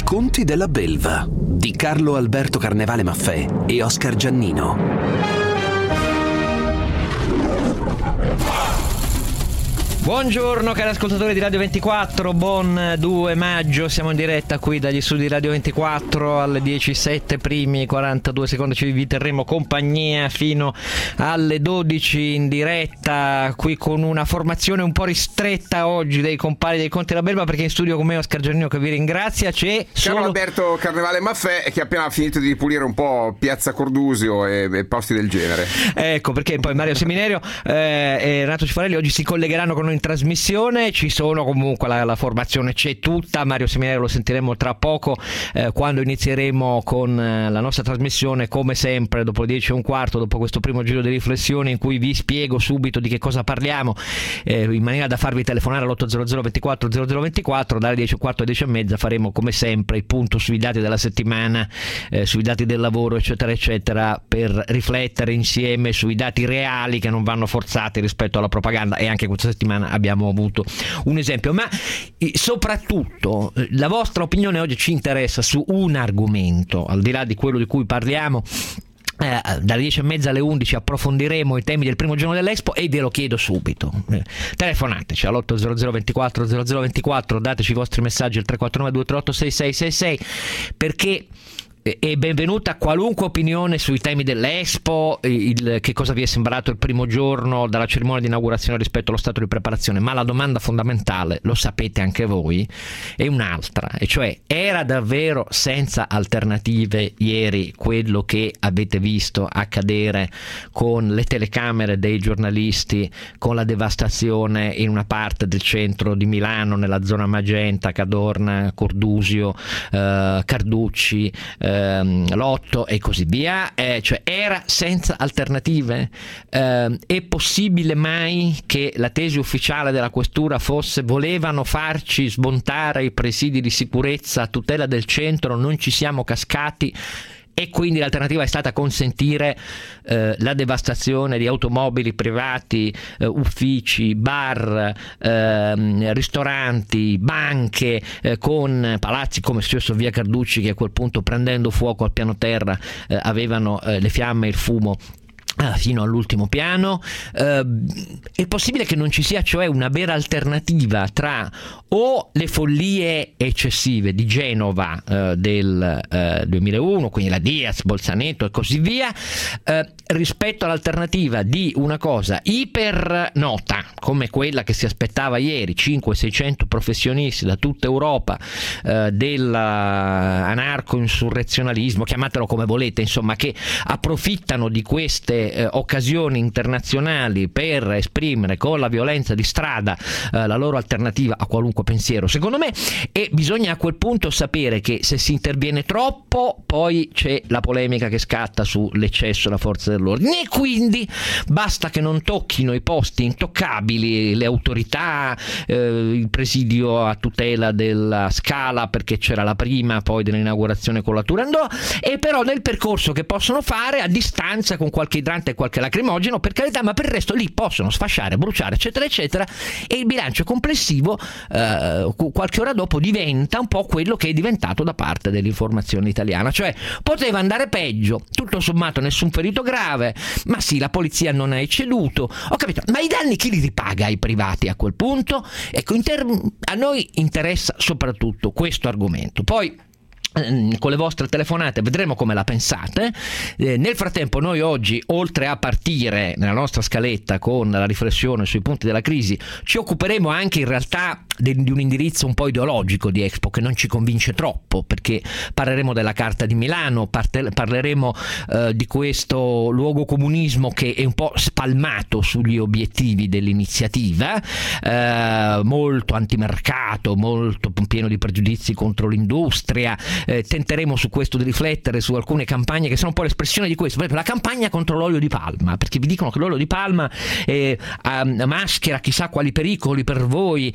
Conti della Belva di Carlo Alberto Carnevale Maffè e Oscar Giannino. Buongiorno cari ascoltatori di Radio 24, buon 2 maggio, siamo in diretta qui dagli studi di Radio 24 alle 10:07, primi 42 secondi vi terremo compagnia fino alle 12 in diretta, qui con una formazione un po' ristretta oggi dei compari dei Conti della Belva, perché in studio con me Oscar Giannino che vi ringrazia, c'è solo Carlo Alberto Carnevale Maffè che ha appena finito di pulire un po' Piazza Cordusio e posti del genere. Ecco perché poi Mario Seminerio e Renato Cifarelli oggi si collegheranno con noi in trasmissione. Ci sono comunque la formazione c'è tutta. Mario Seminerio lo sentiremo tra poco quando inizieremo con la nostra trasmissione, come sempre dopo le 10:15, dopo questo primo giro di riflessione in cui vi spiego subito di che cosa parliamo, in maniera da farvi telefonare all'800 24 0024. Dalle 10:15 alle 10:30 faremo come sempre il punto sui dati della settimana, sui dati del lavoro eccetera eccetera, per riflettere insieme sui dati reali che non vanno forzati rispetto alla propaganda. E anche questa settimana abbiamo avuto un esempio, ma soprattutto la vostra opinione oggi ci interessa su un argomento, al di là di quello di cui parliamo. Dalle 10:30 alle 11 approfondiremo i temi del primo giorno dell'Expo e ve lo chiedo subito. Telefonateci all'800 24 0024, dateci i vostri messaggi al 349 238 6666, perché e benvenuta qualunque opinione sui temi dell'Expo, che cosa vi è sembrato il primo giorno dalla cerimonia di inaugurazione rispetto allo stato di preparazione, ma la domanda fondamentale, lo sapete anche voi, è un'altra, e cioè: era davvero senza alternative ieri quello che avete visto accadere con le telecamere dei giornalisti, con la devastazione in una parte del centro di Milano, nella zona Magenta, Cadorna, Cordusio, Carducci, Lotto e così via? Cioè era senza alternative? È possibile mai che la tesi ufficiale della questura fosse: volevano farci smontare i presidi di sicurezza a tutela del centro, non ci siamo cascati, e quindi l'alternativa è stata consentire la devastazione di automobili privati, uffici, bar, ristoranti, banche, con palazzi come è successo via Carducci, che a quel punto, prendendo fuoco al piano terra, avevano le fiamme e il fumo fino all'ultimo piano. È possibile che non ci sia cioè una vera alternativa tra o le follie eccessive di Genova del 2001, quindi la Diaz, Bolzaneto e così via, rispetto all'alternativa di una cosa iper nota come quella che si aspettava ieri, 500-600 professionisti da tutta Europa, dell'anarco-insurrezionalismo, chiamatelo come volete, insomma, che approfittano di queste occasioni internazionali per esprimere con la violenza di strada la loro alternativa a qualunque pensiero, secondo me. E bisogna a quel punto sapere che se si interviene troppo poi c'è la polemica che scatta sull'eccesso della forza dell'ordine, e quindi basta che non tocchino i posti intoccabili, le autorità, il presidio a tutela della Scala perché c'era la prima, poi dell'inaugurazione con la Turandot, e però nel percorso che possono fare a distanza, con qualche idrante e qualche lacrimogeno, per carità, ma per il resto lì possono sfasciare, bruciare eccetera eccetera, e il bilancio complessivo qualche ora dopo diventa un po' quello che è diventato da parte dell'informazione italiana, cioè poteva andare peggio, tutto sommato nessun ferito grave, ma sì, la polizia non ha ecceduto, ho capito, ma i danni chi li ripaga ai privati a quel punto? Ecco, a noi interessa soprattutto questo argomento. Poi con le vostre telefonate vedremo come la pensate. Nel frattempo noi oggi, oltre a partire nella nostra scaletta con la riflessione sui punti della crisi, ci occuperemo anche in realtà di un indirizzo un po' ideologico di Expo che non ci convince troppo, perché parleremo della Carta di Milano, parleremo di questo luogo comunismo che è un po' spalmato sugli obiettivi dell'iniziativa, molto antimercato, molto pieno di pregiudizi contro l'industria. Tenteremo su questo di riflettere su alcune campagne che sono un po' l'espressione di questo. Per esempio la campagna contro l'olio di palma, perché vi dicono che l'olio di palma maschera chissà quali pericoli per voi eccetera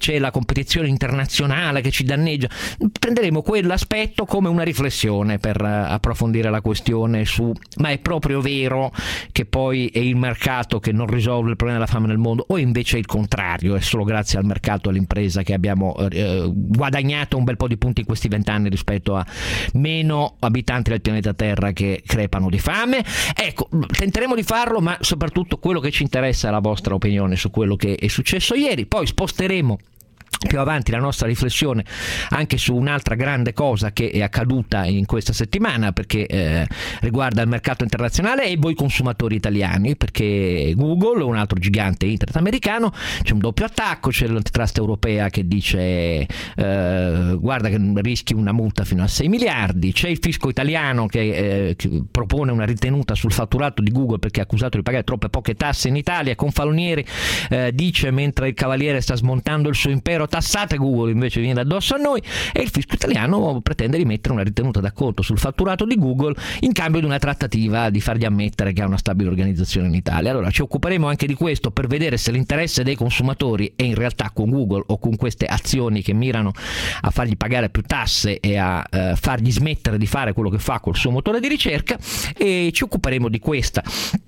c'è la competizione internazionale che ci danneggia. Prenderemo quell'aspetto come una riflessione per approfondire la questione su ma è proprio vero che poi è il mercato che non risolve il problema della fame nel mondo, o invece è il contrario, è solo grazie al mercato e all'impresa che abbiamo guadagnato un bel po' di punti in questi 20 anni rispetto a meno abitanti del pianeta Terra che crepano di fame. Ecco, tenteremo di farlo, ma soprattutto quello che ci interessa è la vostra opinione su quello che è successo ieri. Poi sposteremo più avanti la nostra riflessione anche su un'altra grande cosa che è accaduta in questa settimana, perché riguarda il mercato internazionale e voi consumatori italiani, perché Google, un altro gigante internet americano, c'è un doppio attacco, c'è l'antitrust europea che dice guarda che rischi una multa fino a 6 miliardi, c'è il fisco italiano che propone una ritenuta sul fatturato di Google perché è accusato di pagare troppe poche tasse in Italia. Confalonieri dice, mentre il Cavaliere sta smontando il suo impero, tassate Google, invece viene addosso a noi, e il fisco italiano pretende di mettere una ritenuta d'acconto sul fatturato di Google in cambio di una trattativa di fargli ammettere che ha una stabile organizzazione in Italia. Allora ci occuperemo anche di questo per vedere se l'interesse dei consumatori è in realtà con Google o con queste azioni che mirano a fargli pagare più tasse e a fargli smettere di fare quello che fa col suo motore di ricerca, e ci occuperemo di questa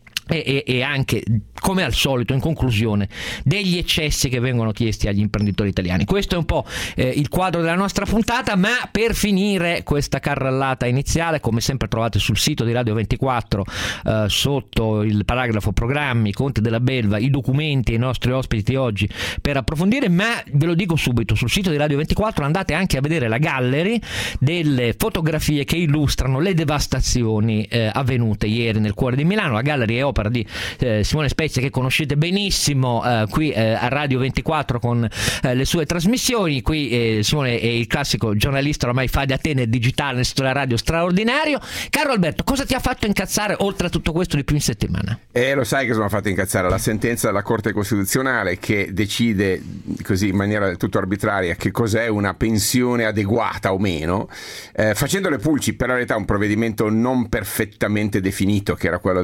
e anche, come al solito, in conclusione, degli eccessi che vengono chiesti agli imprenditori italiani. Questo è un po' il quadro della nostra puntata, ma per finire questa carrellata iniziale, come sempre trovate sul sito di Radio 24 sotto il paragrafo programmi, Conti della Belva, i documenti e i nostri ospiti di oggi per approfondire. Ma ve lo dico subito, sul sito di Radio 24 andate anche a vedere la gallery delle fotografie che illustrano le devastazioni avvenute ieri nel cuore di Milano. La gallery è opera di Simone Spezia, che conoscete benissimo qui a Radio 24 con le sue trasmissioni. Qui Simone è il classico giornalista ormai fa da te nel digitale, nel settore radio straordinario. Caro Alberto, cosa ti ha fatto incazzare oltre a tutto questo di più in settimana? Lo sai che cosa mi ha fatto incazzare? La sentenza della Corte Costituzionale che decide così in maniera del tutto arbitraria che cos'è una pensione adeguata o meno, facendo le pulci per la verità un provvedimento non perfettamente definito, che era quello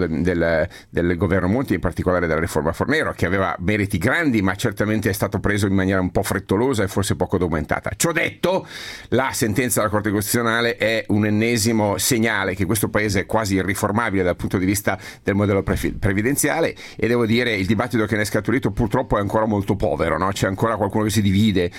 del governo Monti, in particolare della riforma Fornero, che aveva meriti grandi ma certamente è stato preso in maniera un po' frettolosa e forse poco documentata. Ciò detto, la sentenza della Corte Costituzionale è un ennesimo segnale che questo paese è quasi irriformabile dal punto di vista del modello previdenziale, e devo dire il dibattito che ne è scaturito purtroppo è ancora molto povero, no? C'è ancora qualcuno che si divide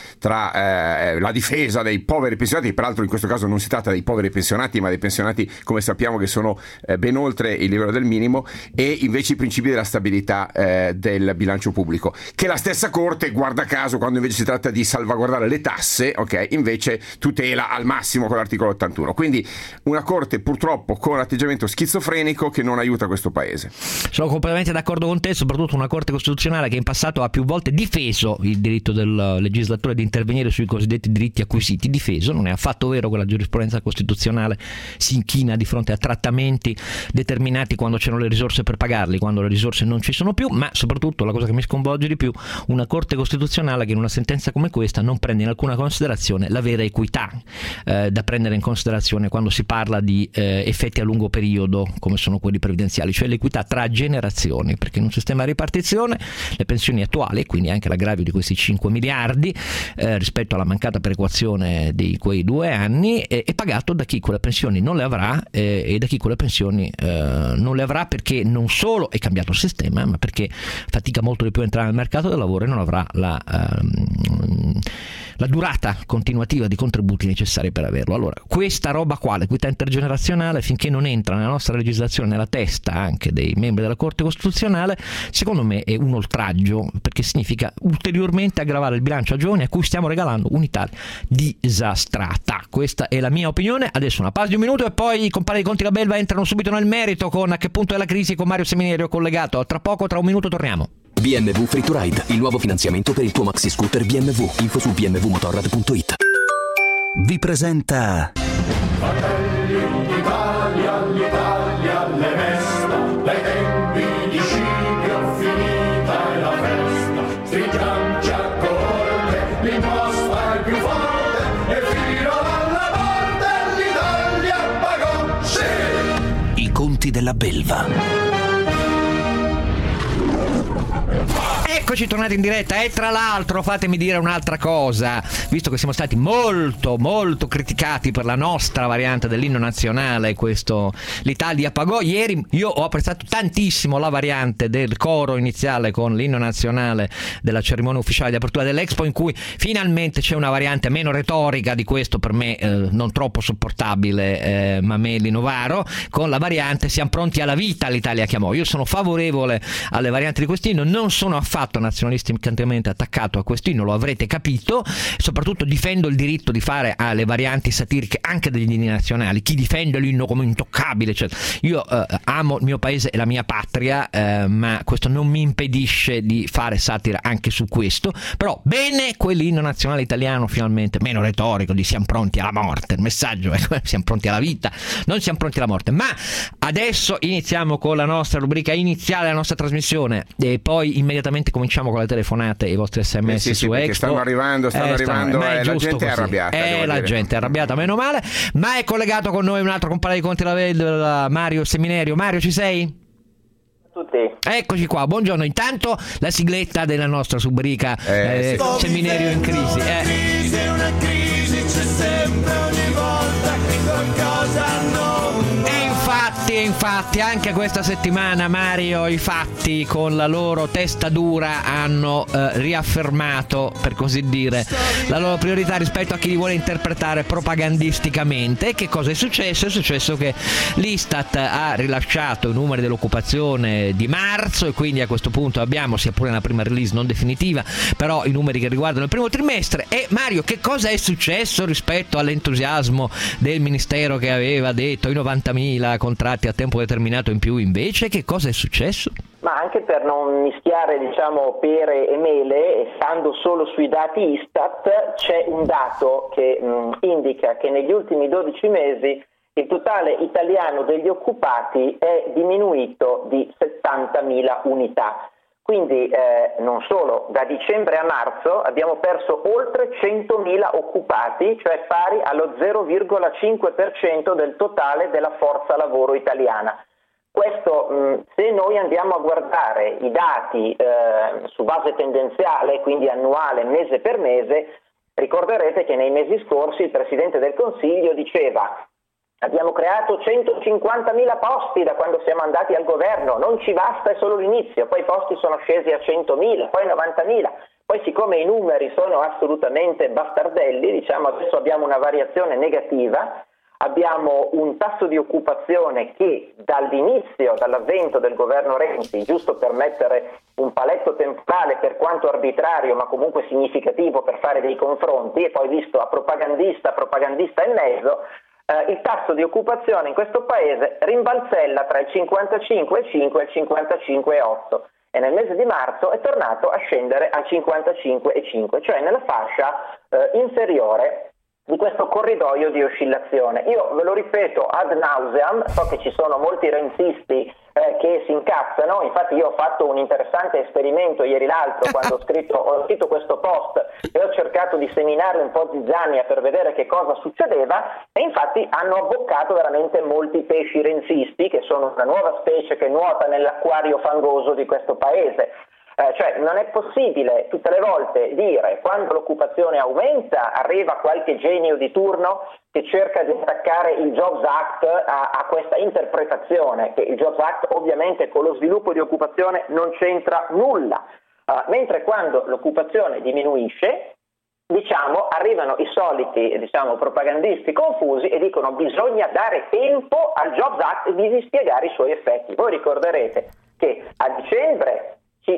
tra la difesa dei poveri pensionati, peraltro in questo caso non si tratta dei poveri pensionati ma dei pensionati, come sappiamo, che sono ben oltre il livello del minimo, e invece i principi della stabilità del bilancio pubblico, che la stessa Corte, guarda caso, quando invece si tratta di salvaguardare le tasse, invece tutela al massimo con l'articolo 81. Quindi una Corte purtroppo con un atteggiamento schizofrenico che non aiuta questo paese. Sono completamente d'accordo con te, soprattutto una Corte Costituzionale che in passato ha più volte difeso il diritto del legislatore di intervenire sui cosiddetti diritti acquisiti. Difeso, non è affatto vero che la giurisprudenza costituzionale si inchina di fronte a trattamenti determinati quando c'erano le risorse per pagarli, quando le risorse non ci sono più. Ma soprattutto la cosa che mi sconvolge di più, una Corte Costituzionale che in una sentenza come questa non prende in alcuna considerazione la vera equità da prendere in considerazione quando si parla di effetti a lungo periodo come sono quelli previdenziali, cioè l'equità tra generazioni, perché in un sistema di ripartizione le pensioni attuali, quindi anche l'aggravio di questi 5 miliardi rispetto alla mancata perequazione di quei 2 anni è pagato da chi quelle pensioni non le avrà e da chi quelle pensioni non le avrà perché non solo è cambiato il sistema, ma perché fatica molto di più a entrare nel mercato del lavoro e non avrà la durata continuativa di contributi necessari per averlo. Allora, questa roba qua, l'equità intergenerazionale, finché non entra nella nostra legislazione, nella testa anche dei membri della Corte Costituzionale, secondo me è un oltraggio, perché significa ulteriormente aggravare il bilancio a giovani a cui stiamo regalando un'Italia disastrata. Questa è la mia opinione. Adesso una pausa di un minuto e poi i compari di Conti della Belva entrano subito nel merito con A che punto è la crisi con Mario Seminerio collegato. Tra poco, tra un minuto torniamo. BMW Free to Ride, il nuovo finanziamento per il tuo maxi scooter BMW. Info su bmwmotorrad.it. Vi presenta Fratelli d'Italia, l'Italia le resta, dai tempi di Scipio finita è la festa. Stringiamoci a corte, l'imposta è più forte e fino alla morte l'Italia pagò, sì! I Conti della Belva. Eccoci tornati in diretta e tra l'altro fatemi dire un'altra cosa, visto che siamo stati molto criticati per la nostra variante dell'inno nazionale, questo l'Italia pagò. Ieri io ho apprezzato tantissimo la variante del coro iniziale con l'inno nazionale della cerimonia ufficiale di apertura dell'Expo, in cui finalmente c'è una variante meno retorica di questo per me non troppo sopportabile Mameli Novaro, con la variante Siamo pronti alla vita, l'Italia chiamò. Io sono favorevole alle varianti di quest'inno, non sono affatto nazionalisticamente attaccato a quest'inno, lo avrete capito, soprattutto difendo il diritto di fare alle varianti satiriche anche degli inni nazionali. Chi difende l'inno come intoccabile, cioè, io amo il mio paese e la mia patria, ma questo non mi impedisce di fare satira anche su questo. Però bene quell'inno nazionale italiano finalmente meno retorico di siamo pronti alla morte, il messaggio è siamo pronti alla vita, non siamo pronti alla morte. Ma adesso iniziamo con la nostra rubrica iniziale, la nostra trasmissione, e poi immediatamente cominciamo con le telefonate e i vostri sms su Expo. Stanno arrivando la gente è arrabbiata. La gente è arrabbiata, meno male. Ma è collegato con noi un altro compare di Conti la Mario Seminerio. Mario, ci sei? Tutti. Eccoci qua, buongiorno. Intanto la sigletta della nostra rubrica Seminerio in crisi. È una crisi, c'è sempre ogni volta che qualcosa non E infatti anche questa settimana, Mario, i fatti con la loro testa dura hanno riaffermato, per così dire, la loro priorità rispetto a chi li vuole interpretare propagandisticamente. E che cosa è successo? È successo che l'Istat ha rilasciato i numeri dell'occupazione di marzo e quindi a questo punto abbiamo, sia pure una prima release non definitiva, però i numeri che riguardano il primo trimestre. E Mario, che cosa è successo rispetto all'entusiasmo del Ministero che aveva detto i 90.000 contratti a tempo determinato in più? Invece che cosa è successo? Ma anche per non mischiare, pere e mele, e stando solo sui dati Istat, c'è un dato che indica che negli ultimi 12 mesi il totale italiano degli occupati è diminuito di 70.000 unità. Quindi non solo, da dicembre a marzo abbiamo perso oltre 100.000 occupati, cioè pari allo 0,5% del totale della forza lavoro italiana. Questo, se noi andiamo a guardare i dati su base tendenziale, quindi annuale, mese per mese, ricorderete che nei mesi scorsi il Presidente del Consiglio diceva: abbiamo creato 150.000 posti da quando siamo andati al governo, non ci basta, è solo l'inizio, poi i posti sono scesi a 100.000, poi 90.000, poi siccome i numeri sono assolutamente bastardelli, adesso abbiamo una variazione negativa, abbiamo un tasso di occupazione che dall'avvento del governo Renzi, giusto per mettere un paletto temporale per quanto arbitrario ma comunque significativo per fare dei confronti, e poi visto a propagandista e mezzo, il tasso di occupazione in questo paese rimbalzella tra il 55,5 e il 55,8 e nel mese di marzo è tornato a scendere al 55,5, cioè nella fascia inferiore di questo corridoio di oscillazione. Io ve lo ripeto ad nauseam, so che ci sono molti renzisti che si incazzano, infatti io ho fatto un interessante esperimento ieri l'altro quando ho scritto questo post e ho cercato di seminare un po' zizzania per vedere che cosa succedeva, e infatti hanno abboccato veramente molti pesci renzisti, che sono una nuova specie che nuota nell'acquario fangoso di questo paese. Cioè non è possibile tutte le volte dire quando l'occupazione aumenta arriva qualche genio di turno che cerca di attaccare il Jobs Act a questa interpretazione, che il Jobs Act ovviamente con lo sviluppo di occupazione non c'entra nulla, mentre quando l'occupazione diminuisce arrivano i soliti propagandisti confusi e dicono bisogna dare tempo al Jobs Act di dispiegare i suoi effetti. Voi ricorderete che a dicembre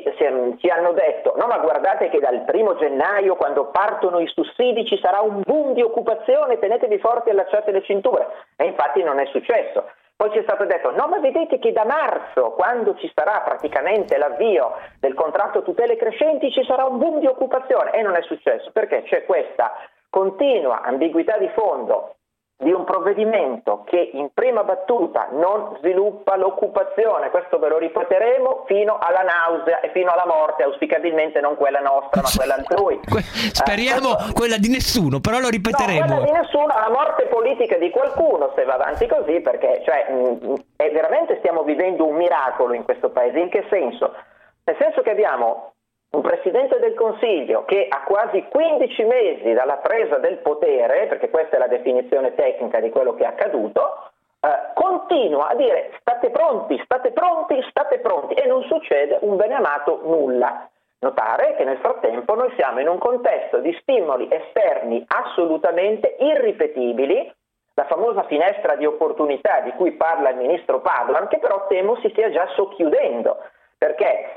ci hanno detto no, ma guardate che dal 1 gennaio quando partono i sussidi ci sarà un boom di occupazione, tenetevi forti e allacciate le cinture, e infatti non è successo. Poi ci è stato detto no, ma vedete che da marzo, quando ci sarà praticamente l'avvio del contratto tutele crescenti, ci sarà un boom di occupazione, e non è successo perché c'è questa continua ambiguità di fondo di un provvedimento che in prima battuta non sviluppa l'occupazione. Questo ve lo ripeteremo fino alla nausea e fino alla morte, auspicabilmente non quella nostra ma quella altrui. Speriamo quella di nessuno, però lo ripeteremo. No, quella di nessuno, la morte politica di qualcuno se va avanti così, perché veramente stiamo vivendo un miracolo in questo paese. In che senso? Nel senso che abbiamo un Presidente del Consiglio che a quasi 15 mesi dalla presa del potere, perché questa è la definizione tecnica di quello che è accaduto, continua a dire state pronti e non succede un beneamato nulla. Notare che nel frattempo noi siamo in un contesto di stimoli esterni assolutamente irripetibili, la famosa finestra di opportunità di cui parla il ministro Padoan, che però temo si stia già socchiudendo, perché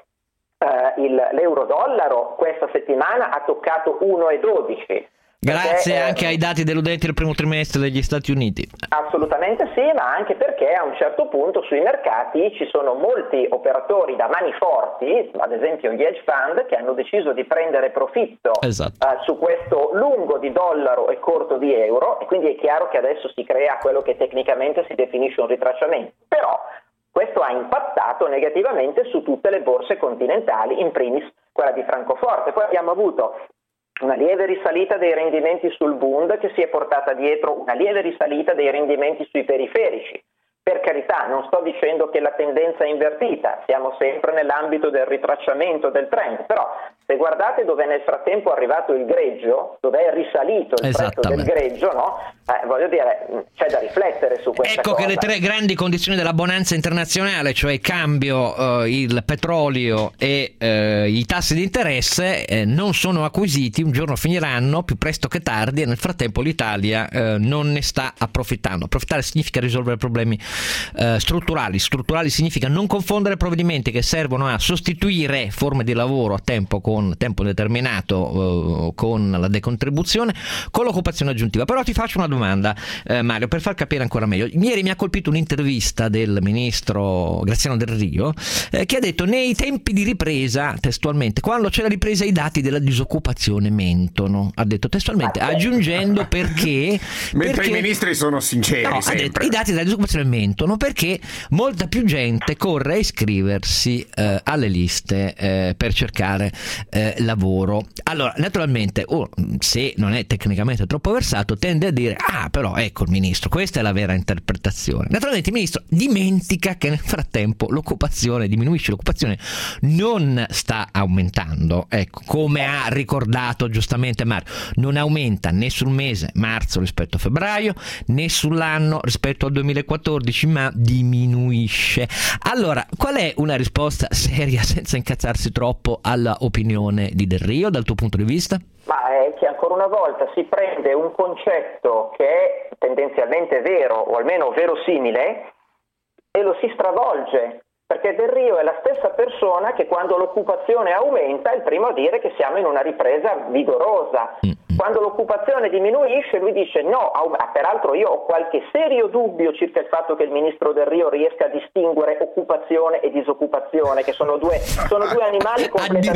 l'euro-dollaro questa settimana ha toccato 1,12. Grazie anche ai dati deludenti del primo trimestre degli Stati Uniti. Assolutamente sì, ma anche perché a un certo punto sui mercati ci sono molti operatori da mani forti, ad esempio gli hedge fund, che hanno deciso di prendere profitto su questo lungo di dollaro e corto di euro, e quindi è chiaro che adesso si crea quello che tecnicamente si definisce un ritracciamento. Però questo ha impattato negativamente su tutte le borse continentali, in primis quella di Francoforte. Poi abbiamo avuto una lieve risalita dei rendimenti sul Bund che si è portata dietro una lieve risalita dei rendimenti sui periferici. Per carità, non sto dicendo che la tendenza è invertita, siamo sempre nell'ambito del ritracciamento del trend, però se guardate dove nel frattempo è arrivato il greggio, dove è risalito il prezzo del greggio, no? Voglio dire, c'è da riflettere su questa cosa. Che le tre grandi condizioni della bonanza internazionale, cioè il cambio, il petrolio e i tassi di interesse, non sono acquisiti, un giorno finiranno, più presto che tardi, e nel frattempo l'Italia non ne sta approfittando. Approfittare significa risolvere problemi strutturali. Strutturali significa non confondere provvedimenti che servono a sostituire forme di lavoro a tempo con tempo determinato con la decontribuzione, con l'occupazione aggiuntiva. Però ti faccio una domanda, Mario, per far capire ancora meglio. Ieri mi ha colpito un'intervista del ministro Graziano Delrio che ha detto: nei tempi di ripresa, testualmente, quando c'è la ripresa i dati della disoccupazione mentono, ha detto testualmente, aggiungendo perché i ministri sono sinceri, sempre. Ha detto, i dati della disoccupazione mentono perché molta più gente corre a iscriversi alle liste per cercare lavoro. Allora, naturalmente, se non è tecnicamente troppo versato, tende a dire: però ecco il ministro, questa è la vera interpretazione. Naturalmente il ministro dimentica che nel frattempo l'occupazione diminuisce, l'occupazione non sta aumentando, ecco, come ha ricordato giustamente Mario, non aumenta né sul mese marzo rispetto a febbraio, né sull'anno rispetto al 2014, ma diminuisce. Allora, qual è una risposta seria, senza incazzarsi troppo, alla opinione di Delrio dal tuo punto di vista? Ma è che ancora una volta si prende un concetto che è tendenzialmente vero, o almeno verosimile, e lo si stravolge, perché Delrio è la stessa persona che quando l'occupazione aumenta è il primo a dire che siamo in una ripresa vigorosa. Quando l'occupazione diminuisce lui dice no, peraltro io ho qualche serio dubbio circa il fatto che il ministro Delrio riesca a distinguere occupazione e disoccupazione, che sono due animali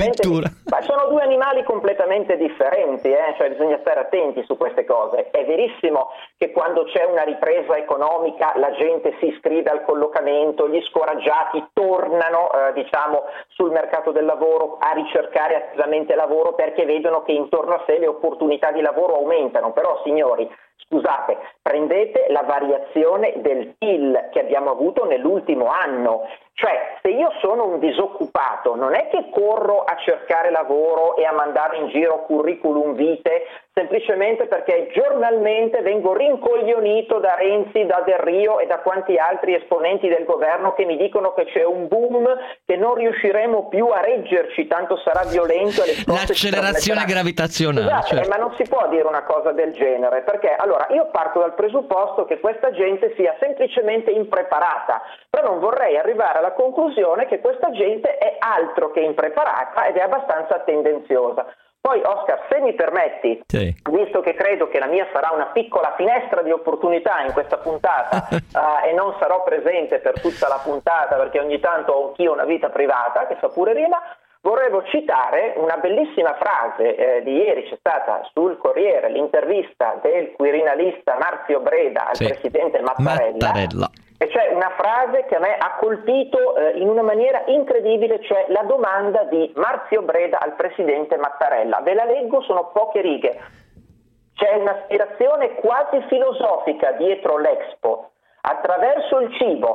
completamente differenti, cioè bisogna stare attenti su queste cose. È verissimo che quando c'è una ripresa economica la gente si iscrive al collocamento, gli scoraggiati tornano sul mercato del lavoro a ricercare attivamente lavoro perché vedono che intorno a sé le opportunità di lavoro aumentano. Però signori, scusate, prendete la variazione del PIL che abbiamo avuto nell'ultimo anno. Cioè, se io sono un disoccupato, non è che corro a cercare lavoro e a mandare in giro curriculum vitae semplicemente perché giornalmente vengo rincoglionito da Renzi, da Delrio e da quanti altri esponenti del governo che mi dicono che c'è un boom, che non riusciremo più a reggerci, tanto sarà violento. L'accelerazione gravitazionale. Esatto, certo. Ma non si può dire una cosa del genere, perché allora io parto dal presupposto che questa gente sia semplicemente impreparata, però non vorrei arrivare alla conclusione che questa gente è altro che impreparata ed è abbastanza tendenziosa. Poi Oscar, se mi permetti, sì, visto che credo che la mia sarà una piccola finestra di opportunità in questa puntata e non sarò presente per tutta la puntata perché ogni tanto ho anch'io una vita privata che fa pure rima, volevo citare una bellissima frase di ieri. C'è stata sul Corriere l'intervista del quirinalista Marzio Breda al presidente Mattarella. E c'è una frase che a me ha colpito in una maniera incredibile, cioè la domanda di Marzio Breda al presidente Mattarella. Ve la leggo, sono poche righe. C'è un'aspirazione quasi filosofica dietro l'Expo. Attraverso il cibo si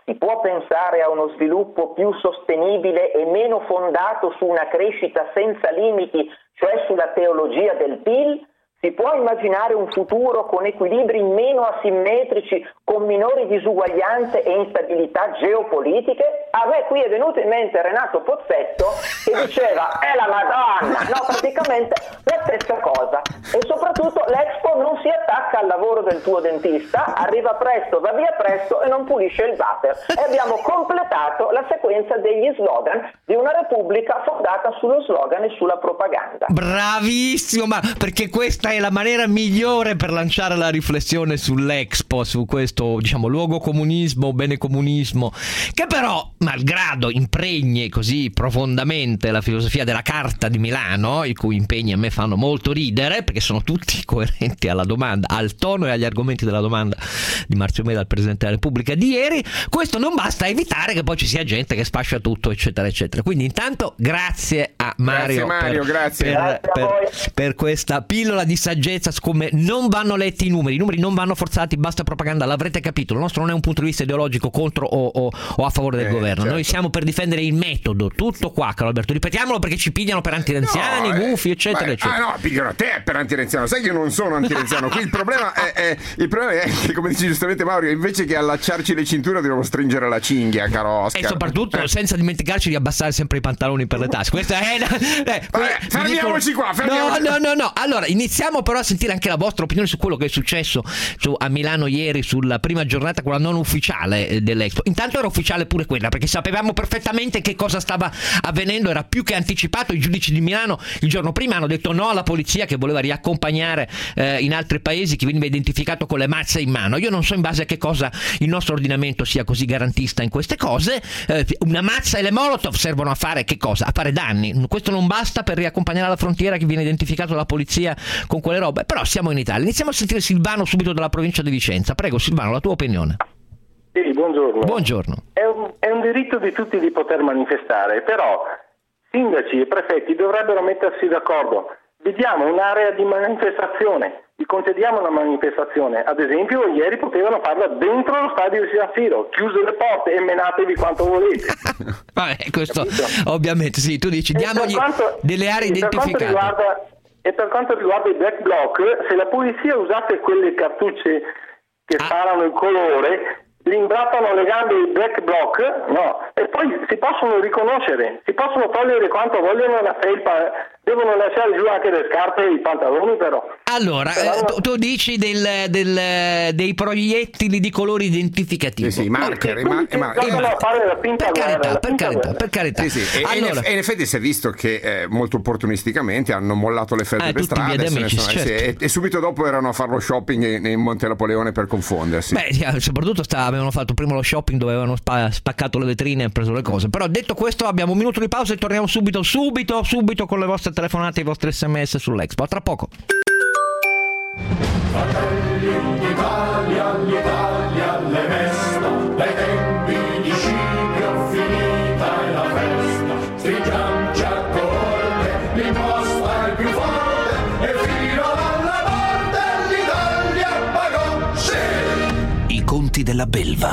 Si può pensare a uno sviluppo più sostenibile e meno fondato su una crescita senza limiti, cioè sulla teologia del PIL? Si può immaginare un futuro con equilibri meno asimmetrici, con minori disuguaglianze e instabilità geopolitiche? A me qui è venuto in mente Renato Pozzetto che diceva è la Madonna, no, praticamente la stessa cosa. E soprattutto l'Expo non si attacca al lavoro del tuo dentista, arriva presto, va via presto e non pulisce il water. E abbiamo completato la sequenza degli slogan di una repubblica fondata sullo slogan e sulla propaganda. Bravissimo, ma perché questa è la maniera migliore per lanciare la riflessione sull'Expo, su questo, diciamo, luogo comunismo, bene comunismo, che però, malgrado impregni così profondamente la filosofia della Carta di Milano, i cui impegni a me fanno molto ridere, perché sono tutti coerenti alla domanda, al tono e agli argomenti della domanda di Marzio Mela al Presidente della Repubblica di ieri, questo non basta evitare che poi ci sia gente che sfascia tutto, eccetera, eccetera. Quindi intanto grazie a Mario, per questa pillola di saggezza, siccome non vanno letti i numeri non vanno forzati, basta propaganda, l'avrete capito, il nostro non è un punto di vista ideologico contro o a favore del governo, certo. Noi siamo per difendere il metodo, tutto qua, Carlo Alberto, ripetiamolo perché ci pigliano per antirenziani, gufi, eccetera, eccetera. No, pigliano te per antirenziano, sai che io non sono antirenziano, qui il problema è che, come dice giustamente Mauro, invece che allacciarci le cinture dobbiamo stringere la cinghia, caro Oscar. E soprattutto senza dimenticarci di abbassare sempre i pantaloni per le tasche. Questa è fermiamoci qua. No. Allora, iniziamo però a sentire anche la vostra opinione su quello che è successo a Milano ieri sulla prima giornata, quella non ufficiale dell'Expo. Intanto era ufficiale pure quella, perché sapevamo perfettamente che cosa stava avvenendo, era più che anticipato. I giudici di Milano il giorno prima hanno detto no alla polizia che voleva riaccompagnare in altri paesi chi veniva identificato con le mazze in mano. Io non so in base a che cosa il nostro ordinamento sia così garantista in queste cose. Una mazza e le molotov servono a fare che cosa? A fare danni. Questo non basta per riaccompagnare alla frontiera chi viene identificato dalla polizia con quelle robe. Però siamo in Italia. Iniziamo a sentire Silvano subito dalla provincia di Vicenza. Prego Silvano, la tua opinione. Sì, buongiorno. Buongiorno. È un diritto di tutti di poter manifestare, però sindaci e prefetti dovrebbero mettersi d'accordo. Vediamo un'area di manifestazione, vi concediamo una manifestazione. Ad esempio ieri potevano farla dentro lo stadio di San Siro, chiuse le porte e menatevi quanto volete. Vabbè, questo ovviamente sì, tu dici diamogli delle aree identificate. E per quanto riguarda i black bloc, se la polizia usasse quelle cartucce che sparano il colore, li imbrattano le gambe i black bloc, no, e poi si possono riconoscere, si possono togliere quanto vogliono la felpa, devono lasciare giù anche le scarpe e i pantaloni però. Allora, tu dici dei proiettili di colori identificativi. Sì, marker. Per carità. Sì. Allora, e in effetti si è visto che molto opportunisticamente hanno mollato le felpe per strada e subito dopo erano a fare lo shopping in Monte Napoleone per confondersi. Beh, soprattutto avevano fatto prima lo shopping dove avevano spaccato le vetrine e preso le cose. Però detto questo abbiamo un minuto di pausa e torniamo subito con le vostre telefonate e i vostri sms sull'Expo. A tra poco. Fratelli d'Italia, l'Italia alle festa, dai tempi di Scipio finita è la festa, stringiamoci a corte, l'imposta è più forte e fino alla morte l'Italia pagò, sì! I conti della belva.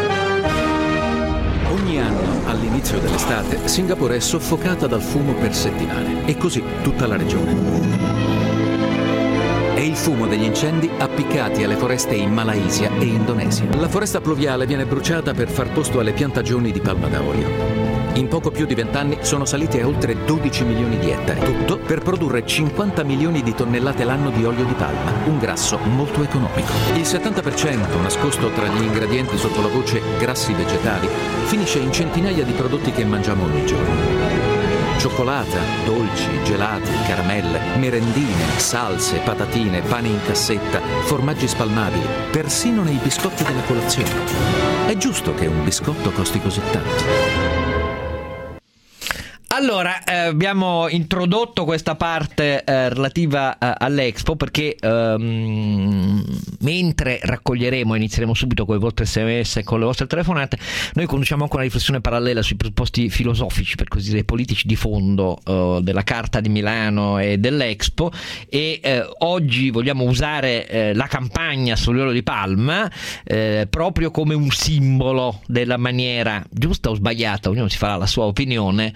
Ogni anno, all'inizio dell'estate, Singapore è soffocata dal fumo per settimane, e così tutta la regione. È il fumo degli incendi appiccati alle foreste in Malaysia e Indonesia. La foresta pluviale viene bruciata per far posto alle piantagioni di palma da olio. In poco più di 20 anni sono saliti a oltre 12 milioni di ettari, tutto per produrre 50 milioni di tonnellate l'anno di olio di palma, un grasso molto economico. Il 70% nascosto tra gli ingredienti sotto la voce grassi vegetali finisce in centinaia di prodotti che mangiamo ogni giorno. Cioccolata, dolci, gelati, caramelle, merendine, salse, patatine, pane in cassetta, formaggi spalmabili, persino nei biscotti della colazione. È giusto che un biscotto costi così tanto? Allora, abbiamo introdotto questa parte relativa all'Expo perché mentre raccoglieremo e inizieremo subito con i vostri SMS e con le vostre telefonate, noi conduciamo anche una riflessione parallela sui presupposti filosofici, per così dire, politici di fondo della Carta di Milano e dell'Expo, e oggi vogliamo usare la campagna sull'Olio di Palma proprio come un simbolo della maniera, giusta o sbagliata, ognuno si farà la sua opinione,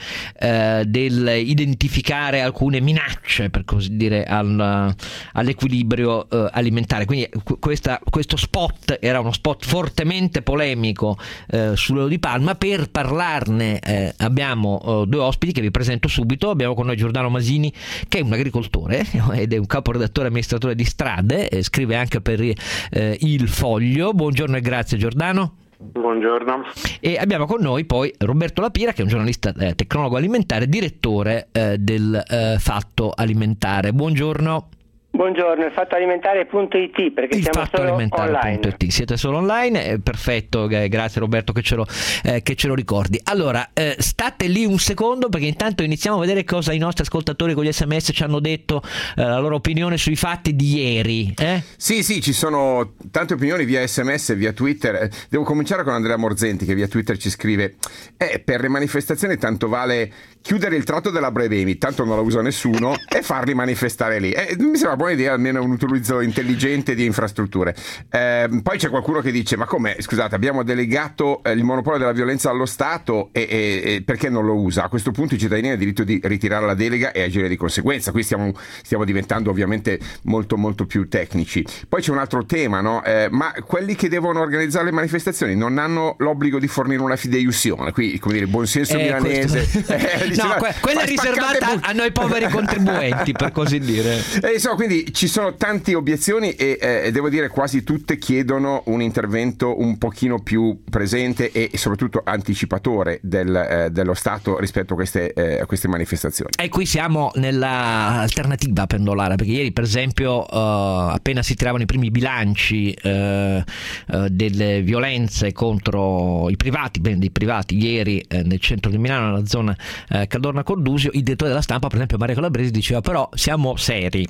del identificare alcune minacce, per così dire, all'equilibrio alimentare. Quindi questo spot era uno spot fortemente polemico sull'Olio di Palma. Per parlarne abbiamo due ospiti che vi presento subito. Abbiamo con noi Giordano Masini, che è un agricoltore ed è un caporedattore amministratore di Strade, scrive anche per Il Foglio. Buongiorno e grazie Giordano. Buongiorno. E abbiamo con noi poi Roberto Lapira, che è un giornalista tecnologo alimentare, direttore del Fatto Alimentare. Buongiorno. Buongiorno, il fattoalimentare.it, perché il siamo solo online. Siete solo online, perfetto, grazie Roberto che ce lo ricordi. Allora, state lì un secondo, perché intanto iniziamo a vedere cosa i nostri ascoltatori con gli SMS ci hanno detto, la loro opinione sui fatti di ieri. Sì, ci sono tante opinioni via SMS, via Twitter. Devo cominciare con Andrea Morzenti, che via Twitter ci scrive: per le manifestazioni tanto vale chiudere il tratto della Brevemi, tanto non la usa nessuno, e farli manifestare lì. Mi sembra buona idea, almeno un utilizzo intelligente di infrastrutture. Poi c'è qualcuno che dice: ma come, scusate, abbiamo delegato il monopolio della violenza allo Stato e perché non lo usa? A questo punto i cittadini hanno diritto di ritirare la delega e agire di conseguenza. Qui stiamo diventando ovviamente molto molto più tecnici. Poi c'è un altro tema, no? Ma quelli che devono organizzare le manifestazioni non hanno l'obbligo di fornire una fideiussione. Qui, come dire, il buonsenso milanese quella è riservata a noi poveri contribuenti, per così dire. Quindi ci sono tante obiezioni e devo dire quasi tutte chiedono un intervento un pochino più presente e soprattutto anticipatore dello Stato rispetto a queste manifestazioni. E qui siamo nell'alternativa pendolare, perché ieri per esempio appena si tiravano i primi bilanci delle violenze contro i privati, dei privati, ieri nel centro di Milano, nella zona Cadorna Cordusio, il direttore della Stampa, per esempio Mario Calabresi, diceva: però siamo seri.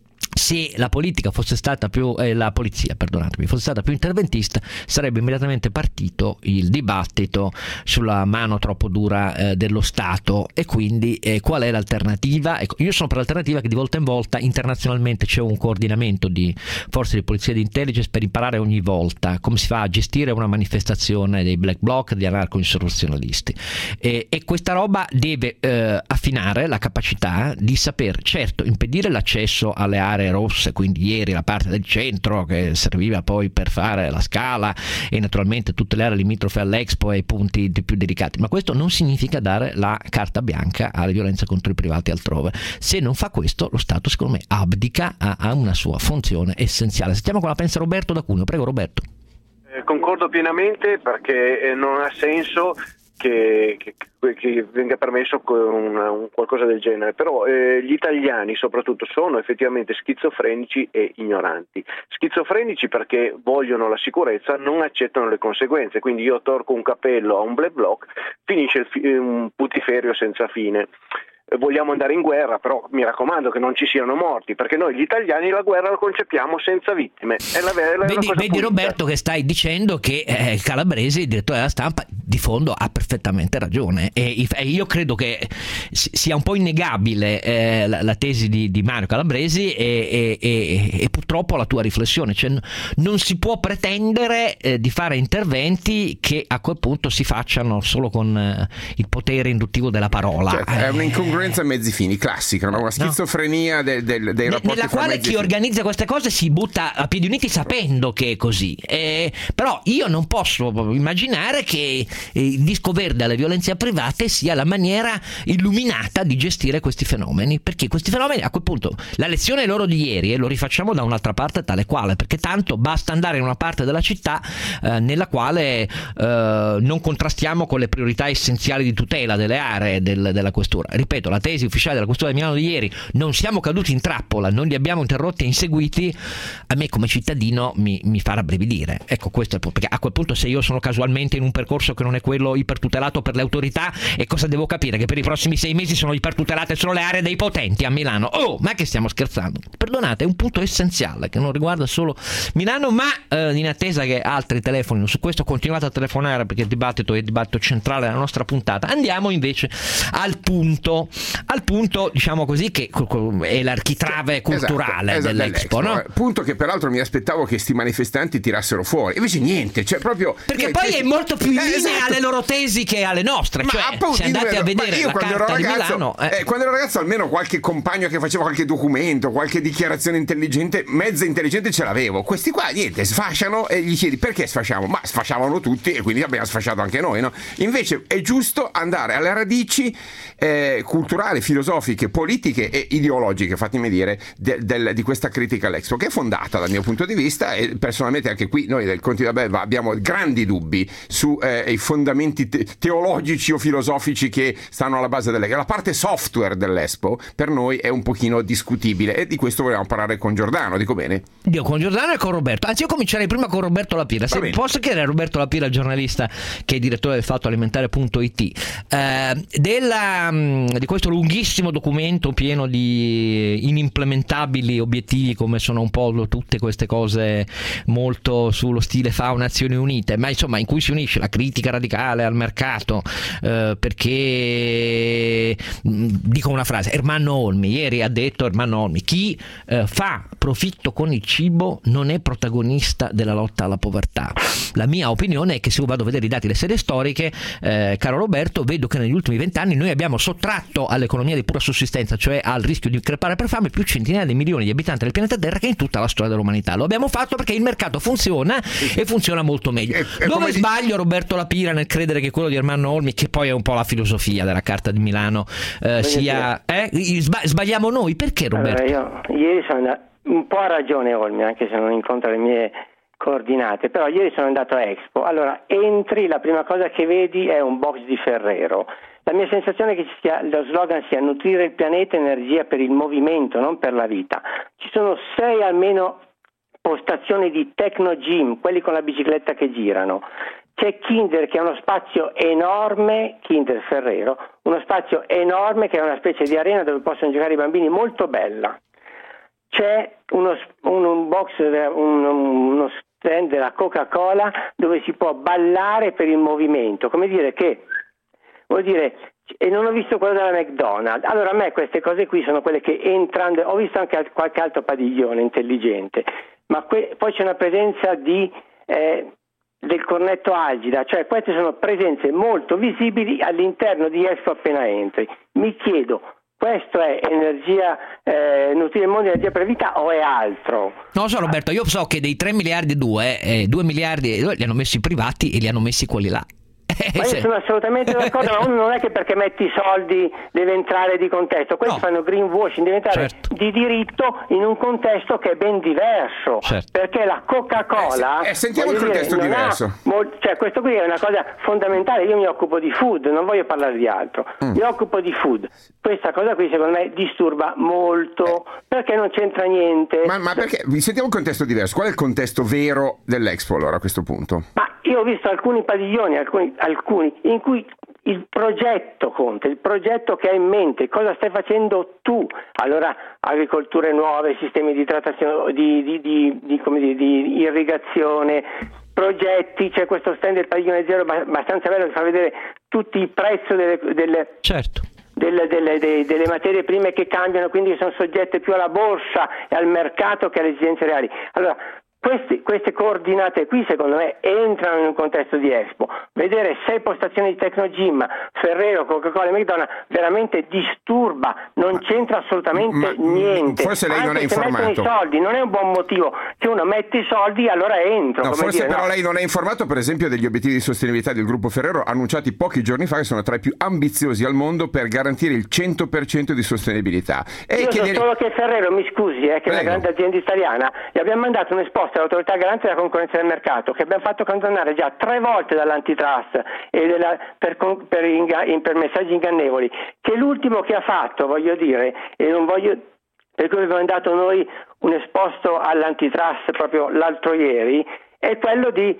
Se la politica fosse stata la polizia, perdonatemi, fosse stata più interventista, sarebbe immediatamente partito il dibattito sulla mano troppo dura dello Stato. E quindi qual è l'alternativa? Ecco, io sono per l'alternativa che di volta in volta internazionalmente c'è un coordinamento di forze di polizia e di intelligence per imparare ogni volta come si fa a gestire una manifestazione dei black bloc, degli anarco-insurrezionalisti, e questa roba deve affinare la capacità di saper, certo, impedire l'accesso alle aree rosse, quindi ieri la parte del centro che serviva poi per fare la Scala e naturalmente tutte le aree limitrofe all'Expo e i punti più delicati, ma questo non significa dare la carta bianca alle violenze contro i privati altrove. Se non fa questo, lo Stato secondo me abdica a una sua funzione essenziale. Sentiamo cosa pensa Roberto da Cuneo. Prego Roberto. Concordo pienamente, perché non ha senso che venga permesso un qualcosa del genere, però gli italiani soprattutto sono effettivamente schizofrenici e ignoranti. Schizofrenici perché vogliono la sicurezza, non accettano le conseguenze, quindi io torco un cappello a un black bloc, finisce un putiferio senza fine. Vogliamo andare in guerra, però mi raccomando che non ci siano morti, perché noi gli italiani la guerra la concepiamo senza vittime. Vedi Roberto, che stai dicendo che Calabresi, il direttore della Stampa, di fondo ha perfettamente ragione, e io credo che sia un po' innegabile la tesi di Mario Calabresi e purtroppo la tua riflessione, cioè non si può pretendere di fare interventi che a quel punto si facciano solo con il potere induttivo della parola. Certo, è un'incongruenza a mezzi fini, classica, una schizofrenia dei rapporti nella quale chi organizza queste cose si butta a piedi uniti sapendo che è così, però io non posso immaginare che il disco verde alle violenze private sia la maniera illuminata di gestire questi fenomeni, perché questi fenomeni, a quel punto, la lezione loro di ieri, e lo rifacciamo da un'altra parte tale quale, perché tanto basta andare in una parte della città nella quale non contrastiamo con le priorità essenziali di tutela delle aree della questura. Ripeto, ripeto, la tesi ufficiale della Questura di Milano di ieri, non siamo caduti in trappola, non li abbiamo interrotti e inseguiti, a me come cittadino mi fa rabbrividire. Ecco, questo è il punto, perché a quel punto se io sono casualmente in un percorso che non è quello ipertutelato per le autorità, e cosa devo capire? Che per i prossimi 6 mesi sono ipertutelate solo le aree dei potenti a Milano. Oh, ma che stiamo scherzando? Perdonate, è un punto essenziale che non riguarda solo Milano, ma in attesa che altri telefonino su questo, continuate a telefonare perché il dibattito è il dibattito centrale della nostra puntata. Andiamo invece al punto diciamo così, che è l'architrave culturale dell'Expo, no? Punto che peraltro mi aspettavo che sti manifestanti tirassero fuori, invece niente, cioè proprio perché poi è molto più in linea alle loro tesi che alle nostre, cioè appunto, se andate a vedere la carta di Milano, quando ero ragazzo almeno qualche compagno che faceva qualche documento, qualche dichiarazione intelligente, mezza intelligente ce l'avevo. Questi qua niente, sfasciano e gli chiedi perché sfasciamo? Ma sfasciavano tutti e quindi abbiamo sfasciato anche noi, no? Invece è giusto andare alle radici culturali, filosofiche, politiche e ideologiche, fatemi dire, di questa critica all'Expo, che è fondata dal mio punto di vista, e personalmente anche qui noi del Conti da Belva abbiamo grandi dubbi su i fondamenti teologici o filosofici che stanno alla base dell'Expo. La parte software dell'Expo per noi è un pochino discutibile, e di questo vogliamo parlare con Giordano, dico bene? Io con Giordano e con Roberto, anzi io comincerei prima con Roberto Lapira. Se posso chiedere a Roberto Lapira, giornalista che è direttore del fattoalimentare.it, di questo lunghissimo documento pieno di inimplementabili obiettivi, come sono un po' tutte queste cose molto sullo stile FAO Nazioni Unite, ma insomma in cui si unisce la critica radicale al mercato, perché dico una frase, Ermanno Olmi ieri ha detto, chi fa profitto con il cibo non è protagonista della lotta alla povertà. La mia opinione è che se io vado a vedere i dati delle serie storiche, caro Roberto, vedo che negli ultimi 20 anni noi abbiamo sottratto all'economia di pura sussistenza, cioè al rischio di crepare per fame, più centinaia di milioni di abitanti del pianeta Terra che in tutta la storia dell'umanità. Lo abbiamo fatto perché il mercato funziona e funziona molto meglio. Dove sbaglio Roberto Lapira nel credere che quello di Ermanno Olmi, che poi è un po' la filosofia della Carta di Milano, sia sbagliamo noi? Perché, Roberto? Allora, io ieri sono andato, un po' ha ragione Olmi, anche se non incontra le mie coordinate, però ieri sono andato a Expo. Allora entri, la prima cosa che vedi è un box di Ferrero. La mia sensazione è che lo slogan sia nutrire il pianeta, energia per il movimento, non per la vita. Ci sono 6 almeno postazioni di Tecno Gym, quelli con la bicicletta che girano. C'è Kinder che è uno spazio enorme, Kinder Ferrero, uno spazio enorme che è una specie di arena dove possono giocare i bambini, molto bella. C'è uno stand della Coca-Cola dove si può ballare per il movimento, come dire che, vuol dire, e non ho visto quello della McDonald's. Allora a me queste cose qui sono quelle che entrando, ho visto anche qualche altro padiglione intelligente, ma poi c'è una presenza del cornetto Algida, cioè queste sono presenze molto visibili all'interno di Expo appena entri. Mi chiedo, questo è energia, nutrire il mondo, energia per vita, o è altro? Non lo so Roberto, io so che dei 3 miliardi 2 miliardi li hanno messi i privati e li hanno messi quelli là. Ma io sono assolutamente d'accordo, ma uno non è che perché metti i soldi deve entrare di contesto, questi fanno greenwashing, deve entrare di diritto in un contesto che è ben diverso, perché la Coca-Cola sentiamo il contesto diverso, cioè questo qui è una cosa fondamentale. Io mi occupo di food, non voglio parlare di altro, mi occupo di food. Questa cosa qui secondo me disturba molto, perché non c'entra niente. Ma perché? Sentiamo un contesto diverso. Qual è il contesto vero dell'Expo allora a questo punto? Ma io ho visto alcuni padiglioni, alcuni in cui il progetto conta, il progetto che hai in mente, cosa stai facendo tu. Allora, agricolture nuove, sistemi di trattazione, di irrigazione, progetti, c'è questo stand del padiglione zero abbastanza bello che fa vedere tutti i prezzi delle materie prime che cambiano, quindi sono soggette più alla borsa e al mercato che alle esigenze reali. Allora, queste coordinate qui secondo me entrano in un contesto di Expo. Vedere 6 postazioni di Tecno Gym, Ferrero, Coca-Cola e McDonald's veramente disturba, non c'entra assolutamente niente. Forse lei non è informato. I soldi non è un buon motivo che uno mette i soldi, allora entro. No, forse però lei non è informato per esempio degli obiettivi di sostenibilità del gruppo Ferrero annunciati pochi giorni fa, che sono tra i più ambiziosi al mondo per garantire il 100% di sostenibilità. Io so solo che Ferrero, mi scusi, che è una grande azienda italiana, gli abbiamo mandato un esposto proposte all'autorità garante della concorrenza del mercato, che abbiamo fatto condannare già 3 volte dall'antitrust e per messaggi ingannevoli, che l'ultimo che ha fatto, voglio dire, e non voglio, per cui abbiamo dato noi un esposto all'antitrust proprio l'altro ieri, è quello di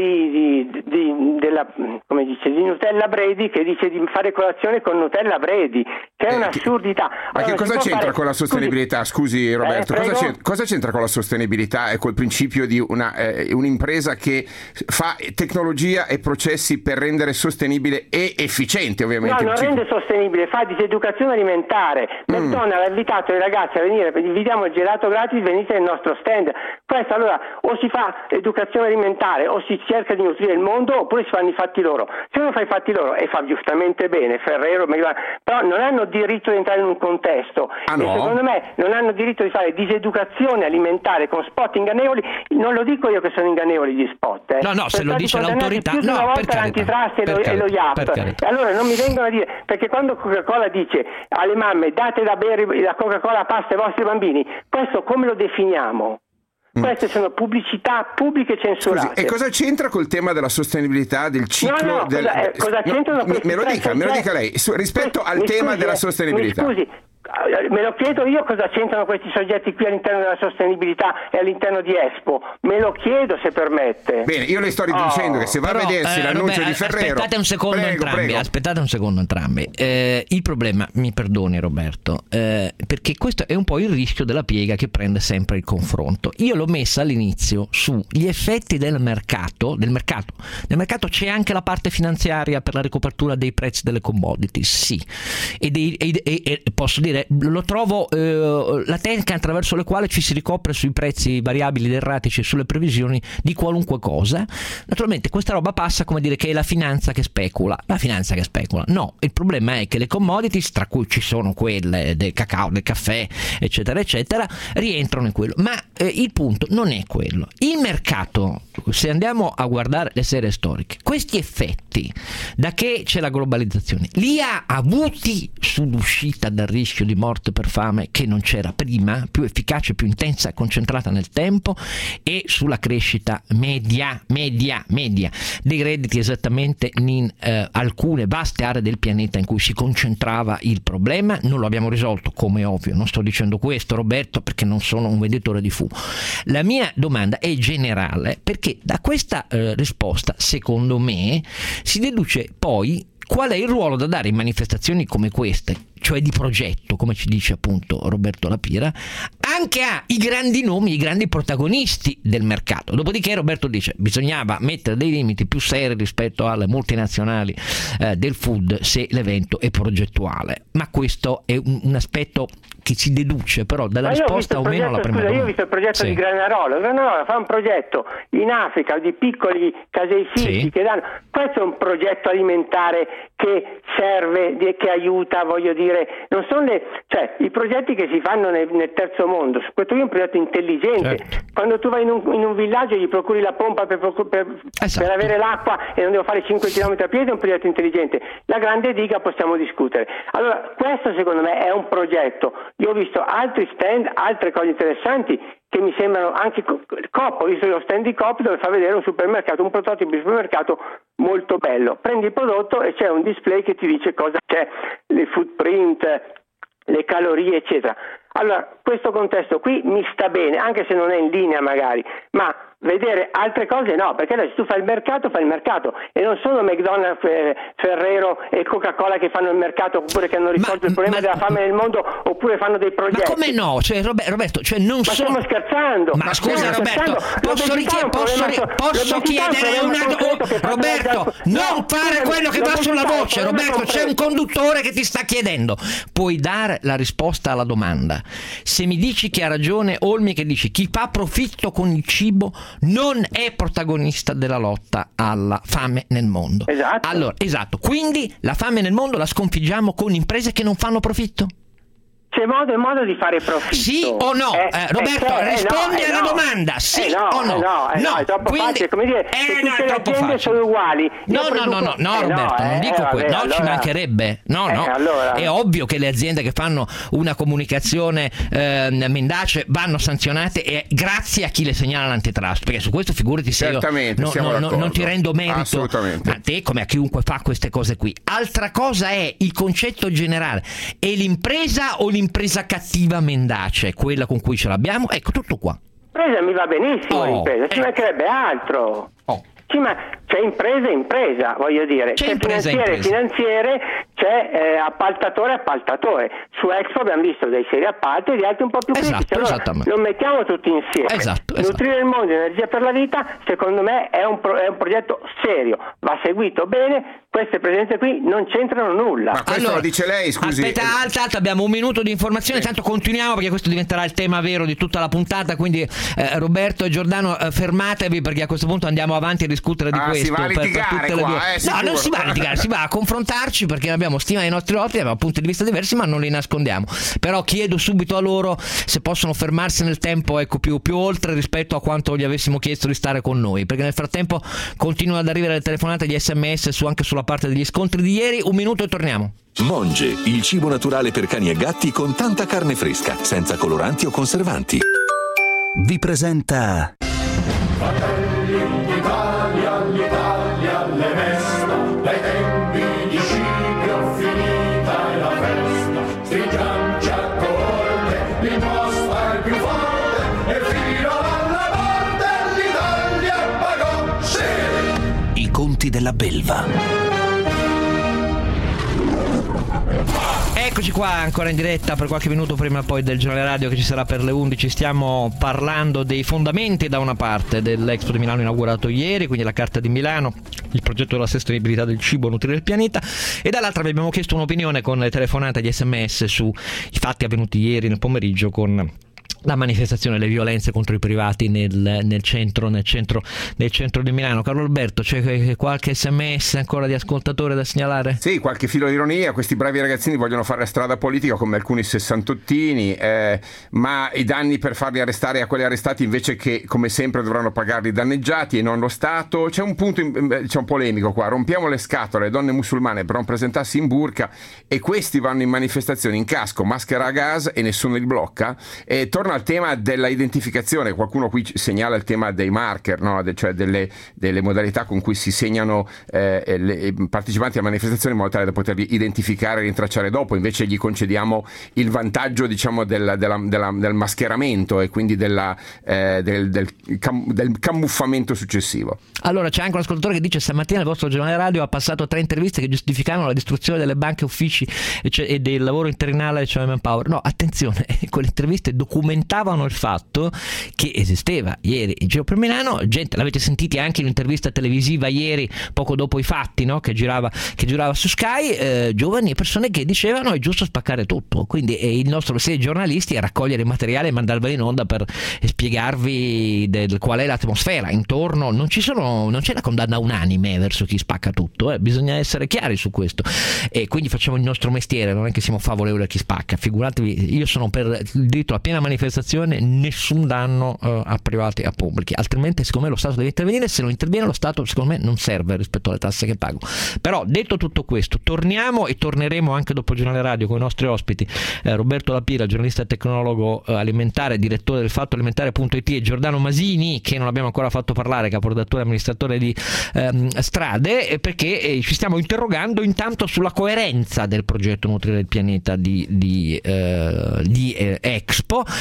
Nutella Brady, che dice di fare colazione con Nutella Brady, che è un'assurdità. Ma che cosa c'entra con la sostenibilità? Scusi Roberto, cosa c'entra con la sostenibilità e col principio di un'impresa che fa tecnologia e processi per rendere sostenibile e efficiente, ovviamente? No, non rende sostenibile, fa diseducazione alimentare. McDonald's ha invitato i ragazzi a venire, vi diamo il gelato gratis, venite nel nostro stand. Questo allora o si fa educazione alimentare o si cerca di nutrire il mondo, oppure si fanno i fatti loro. Se uno fa i fatti loro, e fa giustamente bene Ferrero, però non hanno diritto di entrare in un contesto, e secondo me non hanno diritto di fare diseducazione alimentare con spot ingannevoli. Non lo dico io che sono ingannevoli gli spot, no, se lo dice l'autorità, no, per l'antitrust e lo IAP. Allora non mi vengono a dire, perché quando Coca-Cola dice alle mamme date da bere la Coca-Cola pasta ai vostri bambini, questo come lo definiamo? Queste sono pubblicità pubbliche censurate. Scusi, e cosa c'entra col tema della sostenibilità del ciclo? Cosa c'entrano me lo dica lei rispetto al tema della sostenibilità. Mi scusi, me lo chiedo io cosa c'entrano questi soggetti qui all'interno della sostenibilità e all'interno di Expo, me lo chiedo, se permette. Bene, io le sto dicendo che se va a vedersi l'annuncio di Ferrero, aspettate un secondo entrambi. Il problema, mi perdoni Roberto, perché questo è un po' il rischio della piega che prende sempre il confronto. Io l'ho messa all'inizio sugli effetti del mercato. Nel mercato c'è anche la parte finanziaria per la ricopertura dei prezzi delle commodity, sì, e posso dire, lo trovo la tecnica attraverso la quale ci si ricopre sui prezzi variabili ed erratici e sulle previsioni di qualunque cosa. Naturalmente questa roba passa come dire che è la finanza che specula. No, il problema è che le commodities, tra cui ci sono quelle del cacao, del caffè, eccetera eccetera, rientrano in quello, ma il punto non è quello. Il mercato, se andiamo a guardare le serie storiche, questi effetti, da che c'è la globalizzazione, li ha avuti sull'uscita dal rischio di morte per fame che non c'era prima, più efficace, più intensa, concentrata nel tempo, e sulla crescita media dei redditi esattamente in alcune vaste aree del pianeta in cui si concentrava il problema. Non lo abbiamo risolto, come ovvio, non sto dicendo questo Roberto perché non sono un venditore di fumo. La mia domanda è generale, perché da questa risposta secondo me si deduce poi qual è il ruolo da dare in manifestazioni come queste, cioè di progetto, come ci dice appunto Roberto Lapira, anche ai grandi nomi, i grandi protagonisti del mercato. Dopodiché Roberto dice bisognava mettere dei limiti più seri rispetto alle multinazionali del food se l'evento è progettuale, ma questo è un aspetto che si deduce però dalla risposta o meno alla prima domanda. Io ho visto il progetto di Granarola fa un progetto in Africa di piccoli caseifici che danno, questo è un progetto alimentare che serve, che aiuta, voglio dire, non sono i progetti che si fanno nel terzo mondo. Questo è un progetto intelligente. Certo. Quando tu vai in un villaggio gli procuri la pompa per avere l'acqua e non devo fare 5 km a piedi, è un progetto intelligente. La grande diga possiamo discutere. Allora, questo secondo me è un progetto. Io ho visto altri stand, altre cose interessanti che mi sembrano anche Coop. Ho visto lo stand di Coop dove fa vedere un supermercato, un prototipo di supermercato molto bello. Prendi il prodotto e c'è un display che ti dice cosa c'è, le footprint, le calorie, eccetera. Allora, questo contesto qui mi sta bene, anche se non è in linea magari, ma vedere altre cose no, perché adesso tu fai il mercato e non sono McDonald's, Ferrero e Coca-Cola che fanno il mercato, oppure che hanno risolto il problema della fame nel mondo, oppure fanno dei progetti. Ma come no? Cioè, Roberto, cioè non ma stiamo scherzando. Ma scusa Roberto, posso chiedere Roberto, non fare quello che va sulla voce. Roberto, c'è un conduttore che ti sta chiedendo. Puoi dare la risposta alla domanda. Se mi dici che ha ragione Olmi che dice chi fa profitto con il cibo non è protagonista della lotta alla fame nel mondo. Esatto. Allora, esatto. Quindi la fame nel mondo la sconfiggiamo con imprese che non fanno profitto? c'è modo e modo di fare profitto. Sì o no? Roberto, rispondi alla domanda. Sì o no? No, è troppo facile. Come dire, se tutte le aziende sono uguali. No, Roberto, non dico questo. No, ci mancherebbe. No. Allora. È ovvio che le aziende che fanno una comunicazione mendace vanno sanzionate, e grazie a chi le segnala l'antitrust, perché su questo figurati se certamente, io non ti rendo merito a te come a chiunque fa queste cose qui. Altra cosa è il concetto generale: è l'impresa o l'impresa cattiva mendace quella con cui ce l'abbiamo? Ecco, tutto qua. L'impresa mi va benissimo, l'impresa, ci mancherebbe altro. Sì, ma c'è impresa, voglio dire, c'è finanziere, c'è appaltatore. Su Expo abbiamo visto dei seri appalti e di altri un po' più critici. Allora lo mettiamo tutti insieme. Esatto. Nutrire il mondo di energia per la vita, secondo me è un progetto serio, va seguito bene. Queste presenze qui non c'entrano nulla. Ma questo lo dice lei, scusi. Aspetta, alta, abbiamo un minuto di informazione, tanto continuiamo perché questo diventerà il tema vero di tutta la puntata, quindi Roberto e Giordano fermatevi, perché a questo punto andiamo avanti a discutere di questo. Si va a litigare per qua, no, non si va a litigare, si va a confrontarci, perché abbiamo stima dei nostri ospiti, abbiamo punti di vista diversi, ma non li nascondiamo. Però chiedo subito a loro se possono fermarsi nel tempo, ecco, più oltre rispetto a quanto gli avessimo chiesto di stare con noi, perché nel frattempo continuano ad arrivare le telefonate, gli SMS anche sulla parte degli scontri di ieri. Un minuto e torniamo. Monge, il cibo naturale per cani e gatti con tanta carne fresca, senza coloranti o conservanti. Vi presenta Fratelli d'Italia, l'Italia le mesta, dai tempi di Scipio finita è la festa, stringiamoci a corte, l'imposta è più forte, e fino alla morte l'Italia pagò, sì! I conti della belva. Eccoci qua ancora in diretta per qualche minuto prima poi del giornale radio che ci sarà per le 11. Stiamo parlando dei fondamenti da una parte dell'Expo di Milano inaugurato ieri, quindi la Carta di Milano, il progetto della sostenibilità del cibo, nutrire il pianeta, e dall'altra vi abbiamo chiesto un'opinione con le telefonate e gli SMS sui fatti avvenuti ieri nel pomeriggio con la manifestazione, le violenze contro i privati nel centro di Milano. Carlo Alberto, c'è qualche SMS ancora di ascoltatore da segnalare? Sì, qualche filo di ironia. Questi bravi ragazzini vogliono fare strada politica come alcuni sessantottini, ma i danni per farli arrestare a quelli arrestati invece che come sempre dovranno pagarli i danneggiati e non lo Stato. C'è un punto c'è un polemico qua: rompiamo le scatole alle donne musulmane per non presentarsi in burka, e questi vanno in manifestazioni in casco, maschera a gas e nessuno li blocca. E torna al tema della identificazione. Qualcuno qui segnala il tema dei marker, no? Cioè delle modalità con cui si segnano i partecipanti a manifestazioni in modo tale da poterli identificare e rintracciare dopo. Invece gli concediamo il vantaggio, diciamo, del mascheramento e quindi del camuffamento successivo. Allora c'è anche un ascoltatore che dice: stamattina il vostro giornale radio ha passato 3 interviste che giustificavano la distruzione delle banche, uffici e del lavoro interinale, cioè Manpower. No, attenzione, quelle interviste documentavano il fatto che esisteva ieri in giro per Milano gente, l'avete sentiti anche in un'intervista televisiva ieri poco dopo i fatti, no? che girava su Sky, giovani e persone che dicevano è giusto spaccare tutto. Quindi il nostro mestiere di giornalisti è raccogliere il materiale e mandarvelo in onda per spiegarvi qual è l'atmosfera intorno. Non c'è la condanna unanime verso chi spacca tutto, bisogna essere chiari su questo, e quindi facciamo il nostro mestiere, non è che siamo favorevoli a chi spacca. Figuratevi, io sono per il diritto alla piena manifestazione, nessun danno a privati e a pubblici, altrimenti secondo me lo Stato deve intervenire. Se non interviene lo Stato, secondo me non serve rispetto alle tasse che pago. Però detto tutto questo, torniamo e torneremo anche dopo il giornale radio con i nostri ospiti Roberto Lapira, giornalista e tecnologo alimentare, direttore del fattoalimentare.it, e Giordano Masini, che non abbiamo ancora fatto parlare, caporedattore e amministratore di Strade, perché ci stiamo interrogando intanto sulla coerenza del progetto Nutrire il Pianeta di Expo.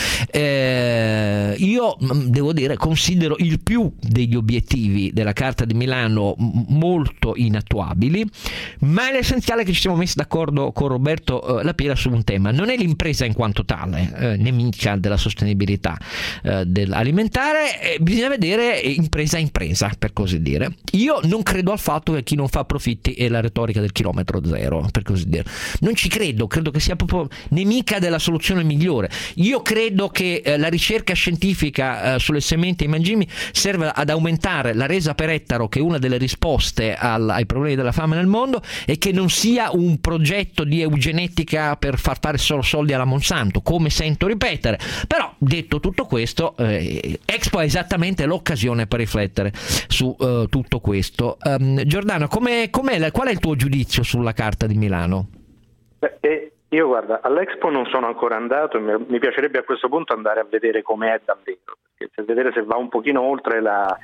Io devo dire, considero il più degli obiettivi della Carta di Milano molto inattuabili, ma è l'essenziale che ci siamo messi d'accordo con Roberto Lapira su un tema: non è l'impresa in quanto tale nemica della sostenibilità dell'alimentare, bisogna vedere impresa a impresa, per così dire. Io non credo al fatto che chi non fa profitti è la retorica del chilometro zero, per così dire. Non ci credo che sia proprio nemica della soluzione migliore. Io credo che la ricerca scientifica sulle sementi e i mangimi serve ad aumentare la resa per ettaro, che è una delle risposte ai problemi della fame nel mondo, e che non sia un progetto di eugenetica per far fare solo soldi alla Monsanto, come sento ripetere. Però, detto tutto questo, Expo è esattamente l'occasione per riflettere su tutto questo. Giordano, qual è il tuo giudizio sulla Carta di Milano? Io guarda, all'Expo non sono ancora andato e mi piacerebbe a questo punto andare a vedere com'è davvero, perché vedere se va un pochino oltre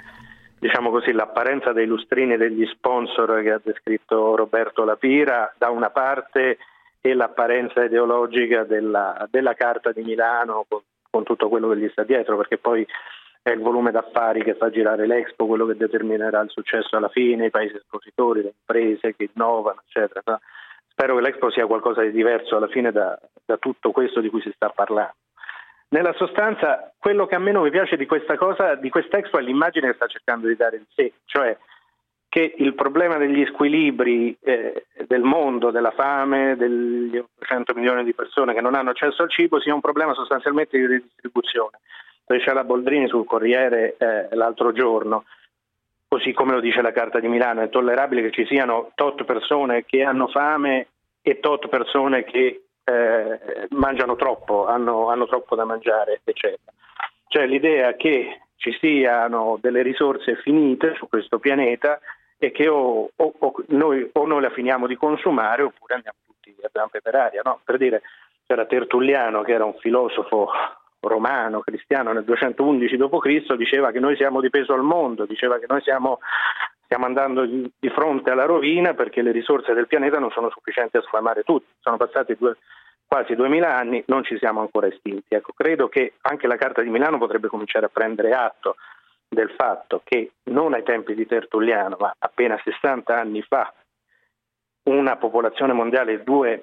l'apparenza dei lustrini e degli sponsor che ha descritto Roberto Lapira da una parte, e l'apparenza ideologica della Carta di Milano con tutto quello che gli sta dietro, perché poi è il volume d'affari che fa girare l'Expo quello che determinerà il successo alla fine, i paesi espositori, le imprese che innovano, eccetera. No? Spero che l'Expo sia qualcosa di diverso alla fine da tutto questo di cui si sta parlando. Nella sostanza, quello che a me non mi piace di questa Expo è l'immagine che sta cercando di dare di sé, cioè che il problema degli squilibri del mondo, della fame, degli 100 milioni di persone che non hanno accesso al cibo sia un problema sostanzialmente di redistribuzione. C'è la Boldrini sul Corriere l'altro giorno, così come lo dice la Carta di Milano, è intollerabile che ci siano tot persone che hanno fame e tot persone che mangiano troppo, hanno troppo da mangiare, eccetera. Cioè l'idea che ci siano delle risorse finite su questo pianeta e che o noi la finiamo di consumare oppure andiamo tutti a zampe per aria, no? Per dire, c'era Tertulliano, che era un filosofo romano, cristiano, nel 211 d.C., diceva che noi siamo di peso al mondo, diceva che noi stiamo andando di fronte alla rovina perché le risorse del pianeta non sono sufficienti a sfamare tutti. Sono passati quasi 2000 anni, non ci siamo ancora estinti. Ecco, credo che anche la Carta di Milano potrebbe cominciare a prendere atto del fatto che non ai tempi di Tertulliano, ma appena 60 anni fa, una popolazione mondiale di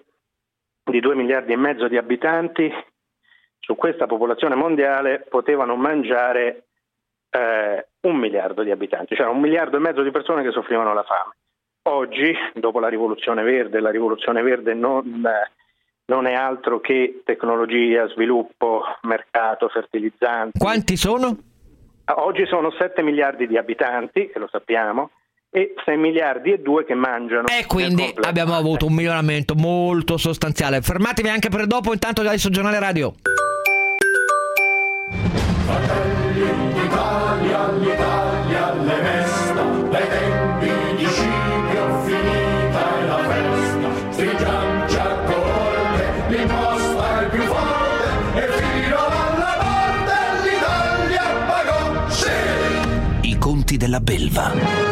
2 miliardi e mezzo di abitanti, su questa popolazione mondiale potevano mangiare 1 miliardo di abitanti, cioè 1 miliardo e mezzo di persone che soffrivano la fame. Oggi, dopo la rivoluzione verde non è altro che tecnologia, sviluppo, mercato, fertilizzanti. Quanti sono? Oggi sono 7 miliardi di abitanti, che lo sappiamo, e 6 miliardi e 2 che mangiano. E quindi abbiamo avuto un miglioramento molto sostanziale. Fermatevi anche per dopo, intanto adesso giornale radio. Fratelli d'Italia, l'Italia alle mesta, dai tempi di Scipio finita è la festa, stringiamoci a corte, l'imposta è più forte, e fino alla morte l'Italia pagò, sì! I conti della belva.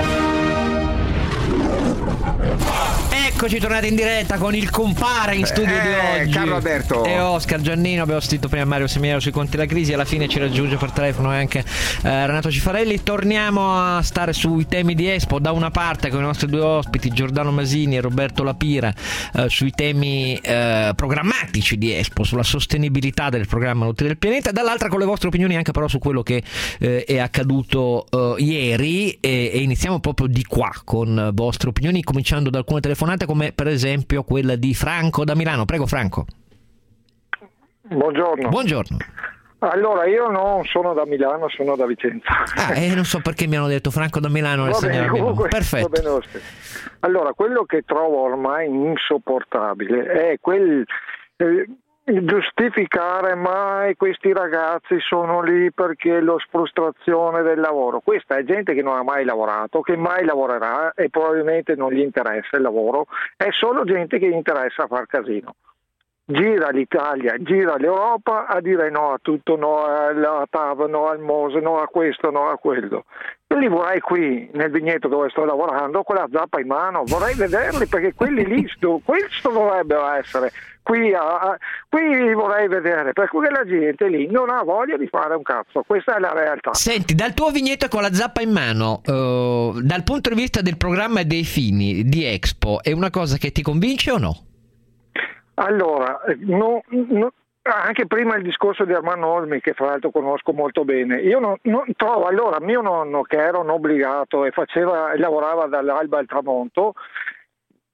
Eccoci tornati in diretta con il compare in studio di oggi. Carlo Alberto e Oscar Giannino. Abbiamo sentito prima Mario Seminaro sui conti della crisi. Alla fine ci raggiunge per telefono anche Renato Cifarelli. Torniamo a stare sui temi di Expo. Da una parte con i nostri due ospiti Giordano Masini e Roberto Lapira sui temi programmatici di Expo, sulla sostenibilità del programma Nutri del Pianeta. Dall'altra con le vostre opinioni anche però su quello che è accaduto ieri, e iniziamo proprio di qua con vostre opinioni, cominciando da alcune telefonate, come per esempio quella di Franco da Milano. Prego Franco. Buongiorno. Buongiorno. Allora, io non sono da Milano, sono da Vicenza. Non so perché mi hanno detto Franco da Milano nel segnale comunque, perfetto. Va bene. Allora, quello che trovo ormai insopportabile è quel giustificare mai questi ragazzi sono lì perché la frustrazione del lavoro. Questa è gente che non ha mai lavorato, che mai lavorerà e probabilmente non gli interessa il lavoro, è solo gente che gli interessa far casino. Gira l'Italia, gira l'Europa a dire no a tutto, no alla TAV, no al MOSE, no a questo, no a quello. Io li vorrei qui nel vigneto dove sto lavorando con la zappa in mano, vorrei vederli perché quelli lì, questo dovrebbero essere. Qui vorrei vedere, perché la gente lì non ha voglia di fare un cazzo, questa è la realtà. Senti, dal tuo vigneto con la zappa in mano, dal punto di vista del programma e dei fini di Expo, è una cosa che ti convince o no? Allora, no, anche prima il discorso di Armando Olmi, che fra l'altro conosco molto bene, io non trovo, allora mio nonno che era un obbligato e lavorava dall'alba al tramonto,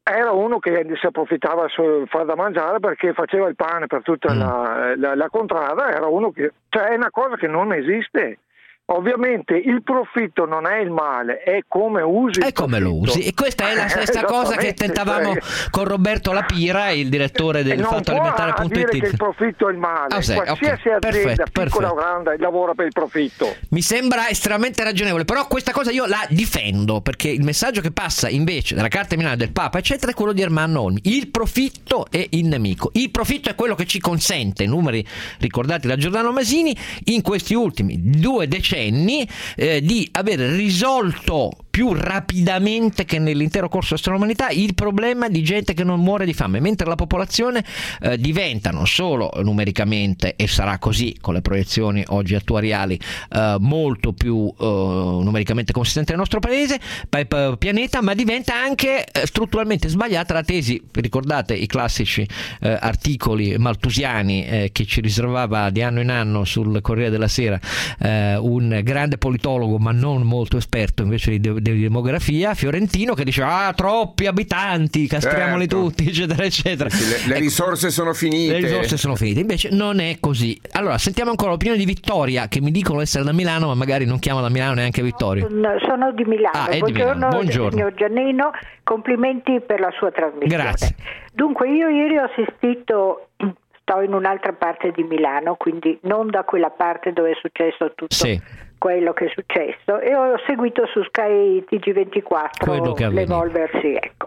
era uno che si approfittava sul far da mangiare perché faceva il pane per tutta la contrada, era uno che, cioè è una cosa che non esiste. Ovviamente il profitto non è il male, è come usi. È come lo usi. E questa è la stessa cosa che tentavamo con Roberto Lapira, il direttore del fattoalimentare.it. Non può dire che il profitto è il male. Qualsiasi azienda, piccola o grande, lavora per il profitto. Mi sembra estremamente ragionevole, però questa cosa io la difendo, perché il messaggio che passa invece dalla Carta Milano, del Papa, eccetera, è quello di Ermanno Olmi. Il profitto è il nemico. Il profitto è quello che ci consente, numeri ricordati da Giordano Masini, in questi ultimi 2 decenni di aver risolto più rapidamente che nell'intero corso della umanità il problema di gente che non muore di fame, mentre la popolazione diventa non solo numericamente, e sarà così con le proiezioni oggi attuariali, molto più numericamente consistente nel nostro pianeta, ma diventa anche strutturalmente sbagliata la tesi. Ricordate i classici articoli maltusiani che ci riservava di anno in anno sul Corriere della Sera un grande politologo ma non molto esperto invece di demografia, fiorentino, che diceva troppi abitanti, castriamoli tutti, eccetera eccetera. Le risorse sono finite. Le risorse sono finite, invece non è così. Allora sentiamo ancora l'opinione di Vittoria, che mi dicono essere da Milano ma magari non chiama da Milano neanche Vittoria. Sono di Milano. Buongiorno. Signor Giannino, complimenti per la sua trasmissione. Grazie. Dunque io ieri ho assistito, sto in un'altra parte di Milano, quindi non da quella parte dove è successo tutto quello che è successo, e ho seguito su Sky TG24 l'evolversi, ecco.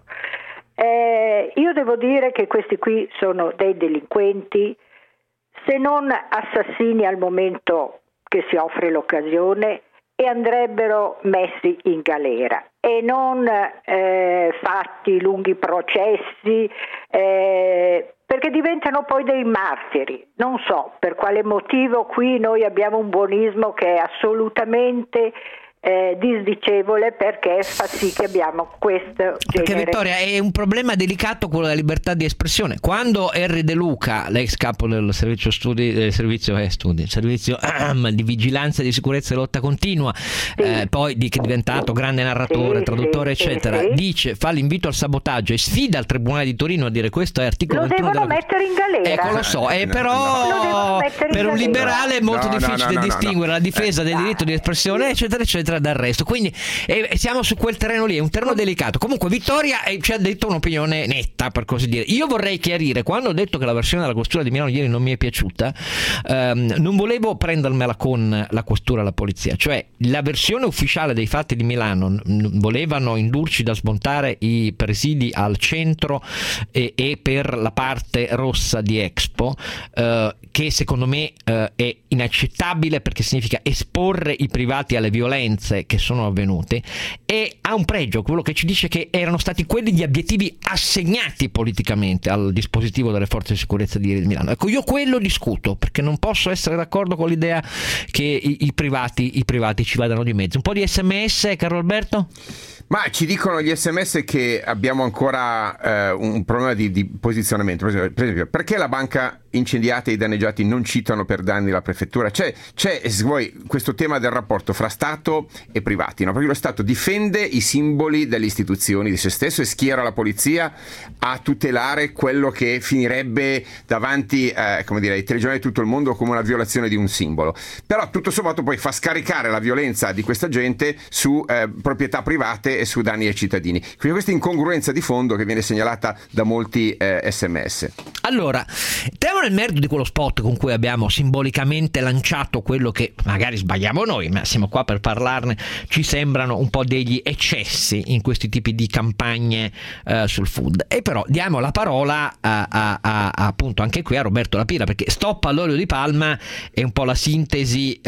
Io devo dire che questi qui sono dei delinquenti, se non assassini al momento che si offre l'occasione, e andrebbero messi in galera e non fatti lunghi processi, perché diventano poi dei martiri. Non so per quale motivo qui noi abbiamo un buonismo che è assolutamente disdicevole, perché fa sì che abbiamo questo genere. Perché Vittoria, è un problema delicato quello della libertà di espressione. Quando Henry De Luca, l'ex capo del servizio di vigilanza di sicurezza e lotta continua, poi che è diventato grande narratore, traduttore eccetera, dice, fa l'invito al sabotaggio e sfida il Tribunale di Torino a dire questo è articolo 21 devono mettere in galera. Ecco, lo so, però per un liberale è molto difficile distinguere la difesa del diritto di espressione eccetera eccetera d'arresto, quindi siamo su quel terreno lì, è un terreno delicato. Comunque Vittoria ci ha detto un'opinione netta, per così dire. Io vorrei chiarire, quando ho detto che la versione della questura di Milano ieri non mi è piaciuta, non volevo prendermela con la questura e la polizia, cioè la versione ufficiale dei fatti di Milano volevano indurci da smontare i presidi al centro e per la parte rossa di Expo, che secondo me è inaccettabile, perché significa esporre i privati alle violenze che sono avvenute, e ha un pregio, quello che ci dice che erano stati quelli gli obiettivi assegnati politicamente al dispositivo delle forze di sicurezza di Milano. Ecco, io quello discuto, perché non posso essere d'accordo con l'idea che i privati ci vadano di mezzo. Un po' di SMS, caro Alberto? Ma ci dicono gli SMS che abbiamo ancora un problema di posizionamento. Per esempio, perché la banca incendiata e i danneggiati non citano per danni la prefettura? C'è se vuoi, questo tema del rapporto fra Stato e privati, no? Perché lo Stato difende i simboli delle istituzioni, di se stesso, e schiera la polizia a tutelare quello che finirebbe davanti ai telegiornali di tutto il mondo come una violazione di un simbolo. Però tutto sommato poi fa scaricare la violenza di questa gente su proprietà private e su danni ai cittadini. Quindi questa incongruenza di fondo che viene segnalata da molti SMS. Allora, entriamo nel merito di quello spot con cui abbiamo simbolicamente lanciato quello che magari sbagliamo noi, ma siamo qua per parlarne. Ci sembrano un po' degli eccessi in questi tipi di campagne sul food, e però diamo la parola appunto anche qui a Roberto Lapira, perché Stop all'olio di palma è un po' la sintesi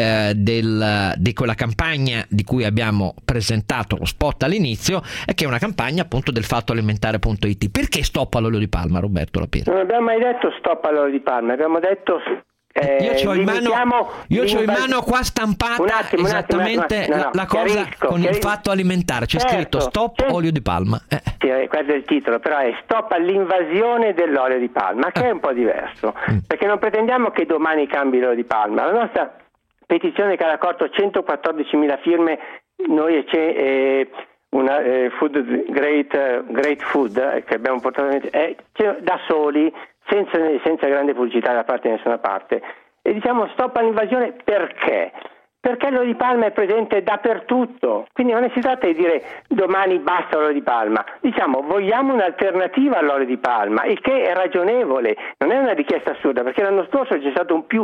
di quella campagna di cui abbiamo presentato lo spot all'inizio, e che è una campagna appunto del fattoalimentare.it. Perché stop all'olio di palma, Roberto Lapira? Non abbiamo mai detto stop all'olio di palma, abbiamo detto io c'ho in mano qua stampata esattamente la cosa con il fatto alimentare, c'è scritto stop olio di palma. Sì, questo è il titolo, però è stop all'invasione dell'olio di palma, che è un po' diverso, perché non pretendiamo che domani cambi l'olio di palma. La nostra petizione, che ha raccolto 114.000 firme, noi una great food che abbiamo portato da soli, senza grande pubblicità da parte di nessuna parte, e diciamo stop all'invasione perché? Perché l'olio di palma è presente dappertutto, quindi non si tratta di dire domani basta l'olio di palma, diciamo vogliamo un'alternativa all'olio di palma, il che è ragionevole, non è una richiesta assurda, perché l'anno scorso c'è stato un più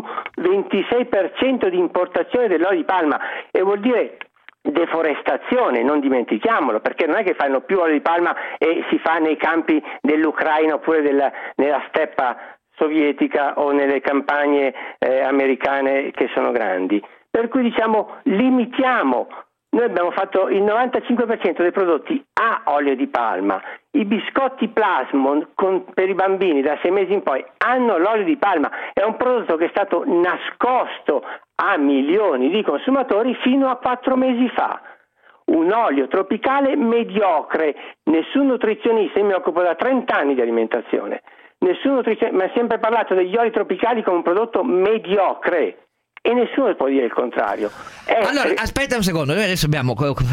26% di importazione dell'olio di palma e vuol dire deforestazione, non dimentichiamolo, perché non è che fanno più olio di palma e si fa nei campi dell'Ucraina oppure nella steppa sovietica o nelle campagne americane che sono grandi. Per cui diciamo limitiamo, noi abbiamo fatto il 95% dei prodotti a olio di palma, i biscotti Plasmon per i bambini da 6 mesi in poi hanno l'olio di palma, è un prodotto che è stato nascosto a milioni di consumatori fino a 4 mesi fa. Un olio tropicale mediocre, nessun nutrizionista, io mi occupo da 30 anni di alimentazione, nessun nutrizionista mi ha sempre parlato degli oli tropicali come un prodotto mediocre. E nessuno può dire il contrario. Allora, aspetta un secondo, noi adesso abbiamo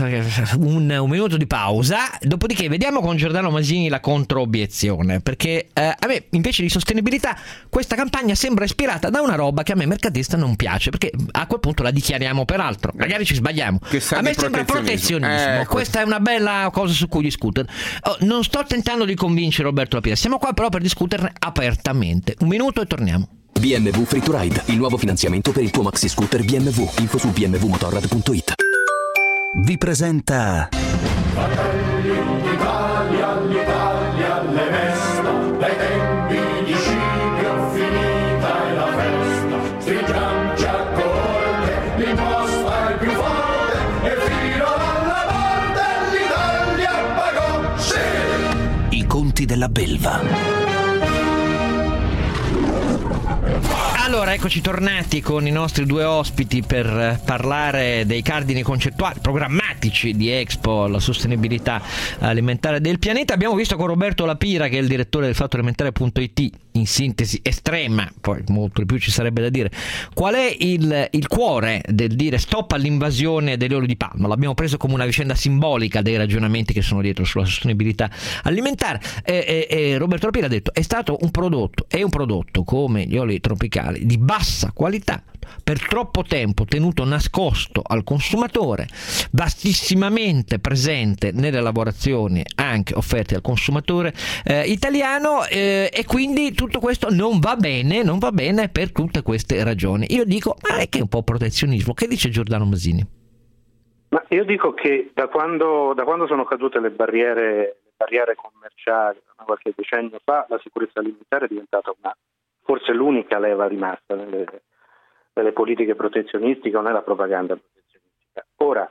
un minuto di pausa, dopodiché vediamo con Giordano Masini la controobiezione, perché a me invece di sostenibilità questa campagna sembra ispirata da una roba che a me mercatista non piace, perché a quel punto la dichiariamo peraltro, magari ci sbagliamo. A me sembra protezionismo. Questa è una bella cosa su cui discutere. Non sto tentando di convincere Roberto Lapira, siamo qua però per discuterne apertamente. Un minuto e torniamo. BMW Free to Ride, il nuovo finanziamento per il tuo maxi scooter BMW. Info su bmwmotorrad.it. Vi presenta Fratelli d'Italia, l'Italia le mesta, dai tempi di Scipio finita è la festa. Stringiamoci a corte, l'imposta è più forte e fino alla morte l'Italia pagò, sì! I conti della belva. Allora, eccoci tornati con i nostri due ospiti per parlare dei cardini concettuali programmatici di Expo, la sostenibilità alimentare del pianeta. Abbiamo visto con Roberto Lapira, che è il direttore del fattoalimentare.it, in sintesi estrema, poi molto di più ci sarebbe da dire, qual è il cuore del dire stop all'invasione dell'olio di palma. L'abbiamo preso come una vicenda simbolica dei ragionamenti che sono dietro sulla sostenibilità alimentare, e Roberto Lapira ha detto è un prodotto come gli oli tropicali di bassa qualità, per troppo tempo tenuto nascosto al consumatore, vastissimamente presente nelle lavorazioni anche offerte al consumatore italiano, e quindi tutto questo non va bene per tutte queste ragioni. Io dico, ma è che è un po' protezionismo. Che dice Giordano Masini? Ma io dico che da quando sono cadute le barriere commerciali qualche decennio fa, la sicurezza alimentare è diventata forse l'unica leva rimasta nelle politiche protezionistiche o nella propaganda protezionistica. Ora,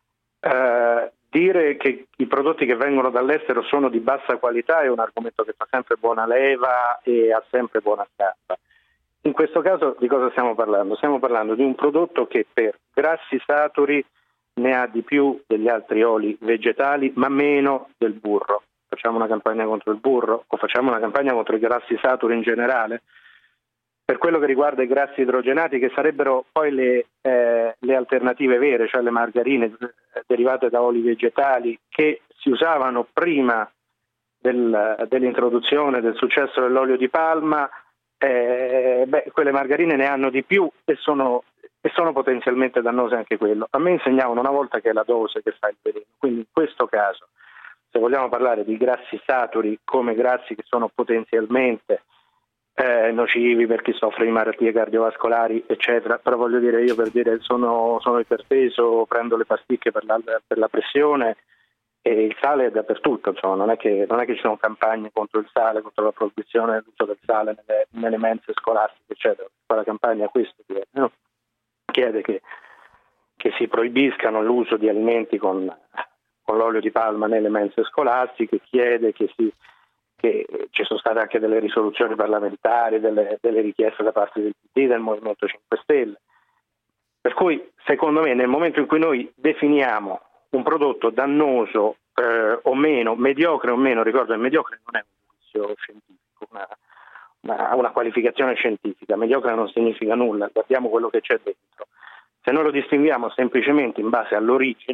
dire che i prodotti che vengono dall'estero sono di bassa qualità è un argomento che fa sempre buona leva e ha sempre buona stampa. In questo caso di cosa stiamo parlando? Stiamo parlando di un prodotto che per grassi saturi ne ha di più degli altri oli vegetali, ma meno del burro. Facciamo una campagna contro il burro o facciamo una campagna contro i grassi saturi in generale? Per quello che riguarda i grassi idrogenati, che sarebbero poi le alternative vere, cioè le margarine derivate da oli vegetali che si usavano prima dell'introduzione del successo dell'olio di palma, quelle margarine ne hanno di più e sono potenzialmente dannose anche quello. A me insegnavano una volta che è la dose che fa il veleno, quindi in questo caso, se vogliamo parlare di grassi saturi come grassi che sono potenzialmente nocivi per chi soffre di malattie cardiovascolari eccetera, però voglio dire, io per dire sono iperteso, prendo le pasticche per la pressione e il sale è dappertutto, insomma, non è che ci sono campagne contro il sale, contro la proibizione dell'uso del sale nelle mense scolastiche eccetera. Poi la campagna questo chiede che si proibiscano l'uso di alimenti con l'olio di palma nelle mense scolastiche, chiede che ci sono state anche delle risoluzioni parlamentari, delle richieste da parte del PD, del Movimento 5 Stelle. Per cui, secondo me, nel momento in cui noi definiamo un prodotto dannoso o meno, mediocre o meno, ricordo che mediocre non è un giudizio scientifico, una qualificazione scientifica, mediocre non significa nulla, guardiamo quello che c'è dentro. Se noi lo distinguiamo semplicemente in base all'origine,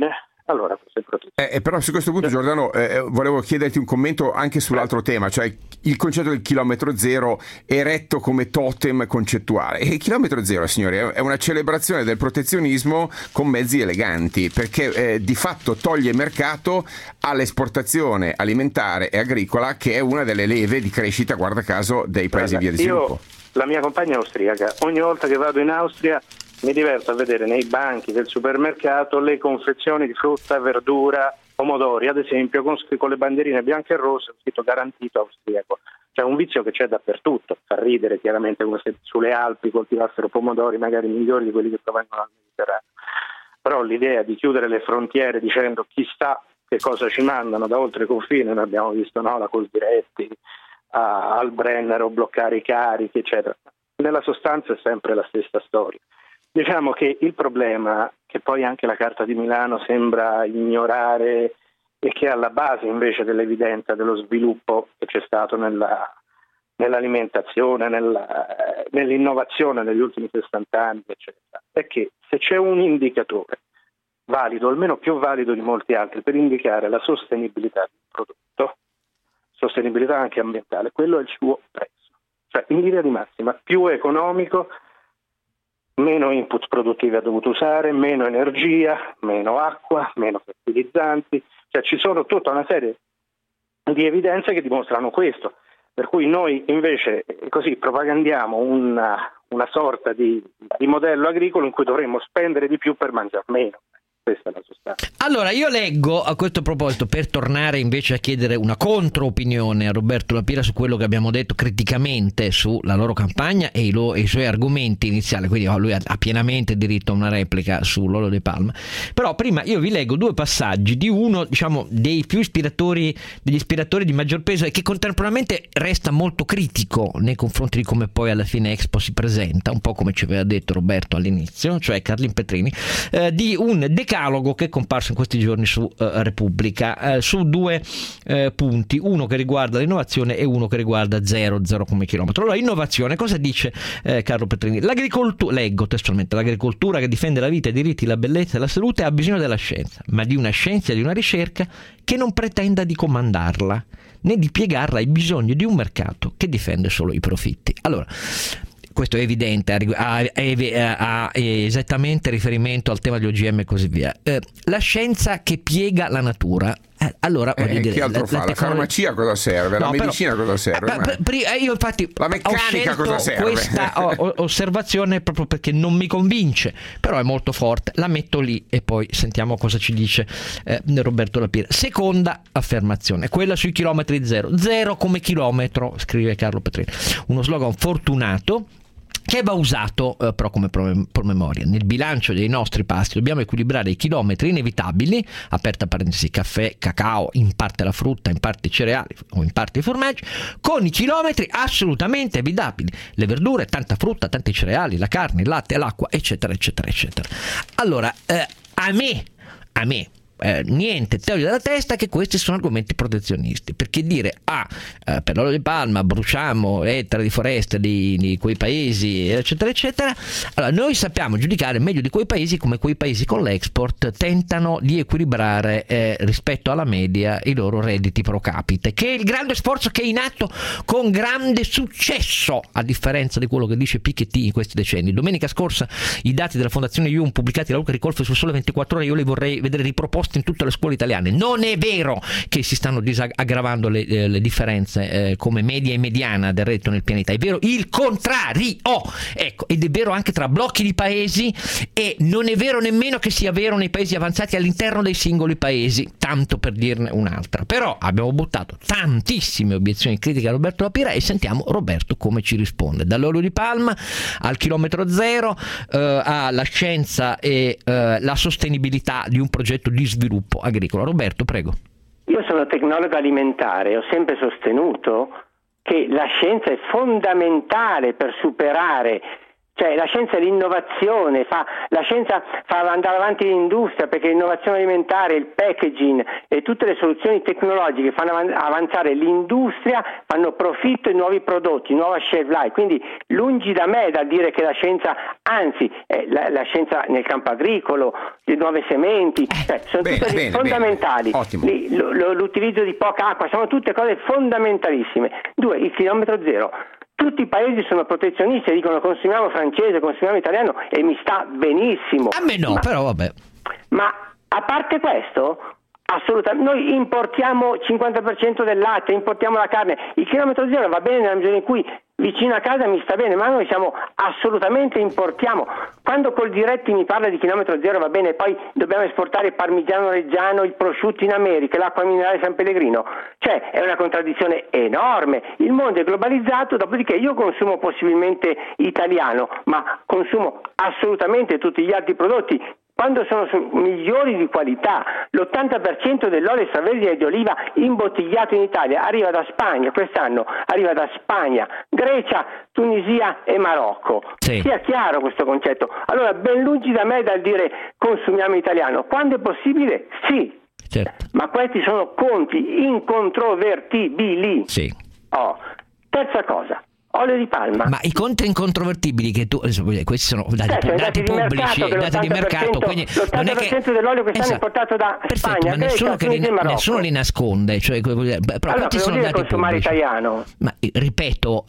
allora forse è protezione. Però su questo punto, Giordano, volevo chiederti un commento anche sull'altro tema, cioè il concetto del chilometro zero eretto come totem concettuale. E il chilometro zero, signori, è una celebrazione del protezionismo con mezzi eleganti, perché di fatto toglie mercato all'esportazione alimentare e agricola, che è una delle leve di crescita, guarda caso, dei paesi via di sviluppo. La mia compagna è austriaca, ogni volta che vado in Austria mi diverto a vedere nei banchi del supermercato le confezioni di frutta, verdura, pomodori, ad esempio, con le bandierine bianche e rosse, scritto garantito austriaco. Cioè un vizio che c'è dappertutto, fa ridere chiaramente come se sulle Alpi coltivassero pomodori magari migliori di quelli che provengono dal Mediterraneo. Però l'idea di chiudere le frontiere dicendo chissà che cosa ci mandano da oltre confine, noi abbiamo visto la Coldiretti al Brennero, bloccare i carichi, eccetera. Nella sostanza è sempre la stessa storia. Diciamo che il problema, che poi anche la Carta di Milano sembra ignorare e che è alla base invece dell'evidenza dello sviluppo che c'è stato nell'alimentazione, nell'innovazione negli ultimi 60 anni, eccetera, è che se c'è un indicatore valido, almeno più valido di molti altri, per indicare la sostenibilità del prodotto, sostenibilità anche ambientale, quello è il suo prezzo. Cioè, in linea di massima, più economico, meno input produttivi ha dovuto usare, meno energia, meno acqua, meno fertilizzanti, cioè ci sono tutta una serie di evidenze che dimostrano questo, per cui noi invece così propagandiamo una sorta di modello agricolo in cui dovremmo spendere di più per mangiare meno. Questa è la sostanza. Allora io leggo a questo proposito, per tornare invece a chiedere una controopinione a Roberto La Pira su quello che abbiamo detto criticamente sulla loro campagna e i suoi argomenti iniziali, quindi lui ha pienamente diritto a una replica sull'olio di palma. Però prima io vi leggo due passaggi di uno, diciamo, degli ispiratori di maggior peso e che contemporaneamente resta molto critico nei confronti di come poi alla fine Expo si presenta, un po' come ci aveva detto Roberto all'inizio, cioè Carlin Petrini, di un decalogo che è comparso in questi giorni su Repubblica, su due punti, uno che riguarda l'innovazione e uno che riguarda zero come chilometro. Allora, innovazione, cosa dice Carlo Petrini? Leggo testualmente: l'agricoltura che difende la vita, i diritti, la bellezza e la salute ha bisogno della scienza, ma di una scienza e di una ricerca che non pretenda di comandarla né di piegarla ai bisogni di un mercato che difende solo i profitti. Allora, questo è evidente, ha esattamente riferimento al tema degli OGM e così via. La scienza che piega la natura. Allora, voglio dire, che altro fa? La farmacia cosa serve? La medicina cosa serve? Io infatti la meccanica cosa serve? Questa osservazione proprio perché non mi convince, però è molto forte. La metto lì e poi sentiamo cosa ci dice Roberto La Pira. Seconda affermazione, quella sui chilometri zero come chilometro, scrive Carlo Petrini. Uno slogan fortunato che va usato però come promemoria. Nel bilancio dei nostri pasti dobbiamo equilibrare i chilometri inevitabili, aperta parentesi caffè, cacao, in parte la frutta, in parte i cereali o in parte i formaggi, con i chilometri assolutamente evitabili, le verdure, tanta frutta, tanti cereali, la carne, il latte, l'acqua, eccetera eccetera eccetera. Allora, a me niente toglie dalla testa che questi sono argomenti protezionisti, perché dire per l'olio di palma bruciamo ettari di foreste di quei paesi eccetera eccetera. Allora, noi sappiamo giudicare meglio di quei paesi come quei paesi con l'export tentano di equilibrare rispetto alla media i loro redditi pro capite, che è il grande sforzo che è in atto con grande successo, a differenza di quello che dice Piketty in questi decenni. Domenica scorsa i dati della Fondazione IUM pubblicati da Luca Ricolfi sul Sole 24 Ore io li vorrei vedere riproposti in tutte le scuole italiane. Non è vero che si stanno aggravando le differenze come media e mediana del reddito nel pianeta, è vero il contrario. Ecco, ed è vero anche tra blocchi di paesi, e non è vero nemmeno che sia vero nei paesi avanzati all'interno dei singoli paesi, tanto per dirne un'altra. Però abbiamo buttato tantissime obiezioni critiche a Roberto La Pira e sentiamo Roberto come ci risponde. Dall'olio di palma al chilometro zero, alla scienza e la sostenibilità di un progetto di sviluppo agricolo. Roberto, prego. Io sono tecnologo alimentare e ho sempre sostenuto che la scienza è fondamentale per superare Cioè la scienza è l'innovazione, la scienza fa andare avanti l'industria, perché l'innovazione alimentare, il packaging e tutte le soluzioni tecnologiche fanno avanzare l'industria, fanno profitto e nuovi prodotti, nuova shelf life. Quindi lungi da me dal dire che la scienza, anzi la scienza nel campo agricolo, le nuove sementi, sono tutte fondamentali. L'utilizzo di poca acqua, sono tutte cose fondamentalissime. 2, il chilometro zero. Tutti i paesi sono protezionisti e dicono consumiamo francese, consumiamo italiano, e mi sta benissimo. A me no, però vabbè. Ma a parte questo, assolutamente, noi importiamo 50% del latte, importiamo la carne. Il chilometro zero va bene nella misura in cui vicino a casa mi sta bene, ma noi siamo assolutamente importiamo. Quando Coldiretti mi parla di chilometro zero va bene, poi dobbiamo esportare il parmigiano reggiano, il prosciutto in America, l'acqua minerale San Pellegrino, cioè è una contraddizione enorme. Il mondo è globalizzato, dopodiché io consumo possibilmente italiano, ma consumo assolutamente tutti gli altri prodotti quando sono migliori di qualità. L'80% dell'olio extravergine di oliva imbottigliato in Italia arriva da Spagna, quest'anno arriva da Spagna, Grecia, Tunisia e Marocco. Sì. Sia chiaro questo concetto. Allora, ben lungi da me dal dire consumiamo italiano. Quando è possibile? Sì. Certo. Ma questi sono conti incontrovertibili. Sì. Terza cosa. Olio di palma. Ma i conti incontrovertibili che tu, questi sono dati pubblici, dati di mercato, quindi l'80% dell'olio che è importato da Spagna, ma nessuno li nasconde, cioè, però allora, questi sono dati consumare pubblici. Italiano. Ma ripeto,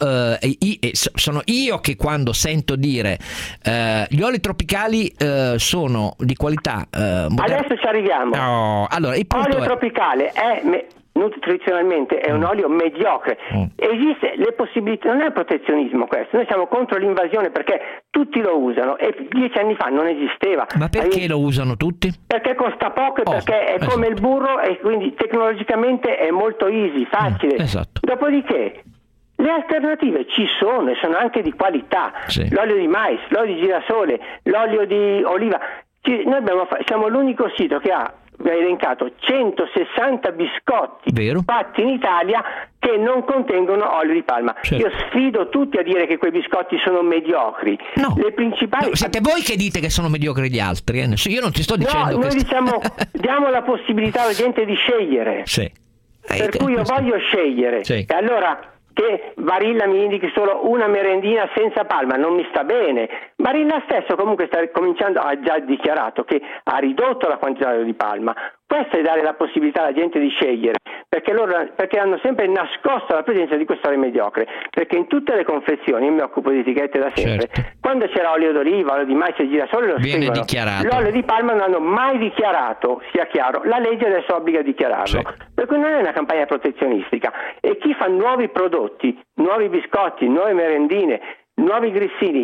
sono io che quando sento dire gli oli tropicali sono di qualità adesso ci arriviamo. No, allora il punto olio tropicale è nutrizionalmente è un olio mediocre. Esiste le possibilità, non è protezionismo questo, noi siamo contro l'invasione perché tutti lo usano e 10 anni fa non esisteva. Ma perché lo usano tutti? Perché costa poco e perché è come il burro e quindi tecnologicamente è molto easy, facile. Esatto. Dopodiché le alternative ci sono e sono anche di qualità. Sì. L'olio di mais, l'olio di girasole, l'olio di oliva. Noi siamo l'unico sito che ha elencato 160 biscotti fatti in Italia che non contengono olio di palma. Certo. Io sfido tutti a dire che quei biscotti sono mediocri. No, le principali... siete voi che dite che sono mediocri gli altri. Io non ti sto dicendo noi diciamo diamo la possibilità alla gente di scegliere. Sì. Per cui io voglio scegliere. Sì. E allora che Barilla mi indichi solo una merendina senza palma non mi sta bene. Barilla stesso comunque ha già dichiarato che ha ridotto la quantità di palma. Questo è dare la possibilità alla gente di scegliere, perché hanno sempre nascosto la presenza di questo olio mediocre, perché in tutte le confezioni, io mi occupo di etichette da sempre, quando c'era olio d'oliva, olio di mais e girasole lo viene scrivono. dichiarato. L'olio di palma non hanno mai dichiarato, sia chiaro, la legge adesso obbliga a dichiararlo, per cui non è una campagna protezionistica, e chi fa nuovi prodotti, nuovi biscotti, nuove merendine, nuovi grissini,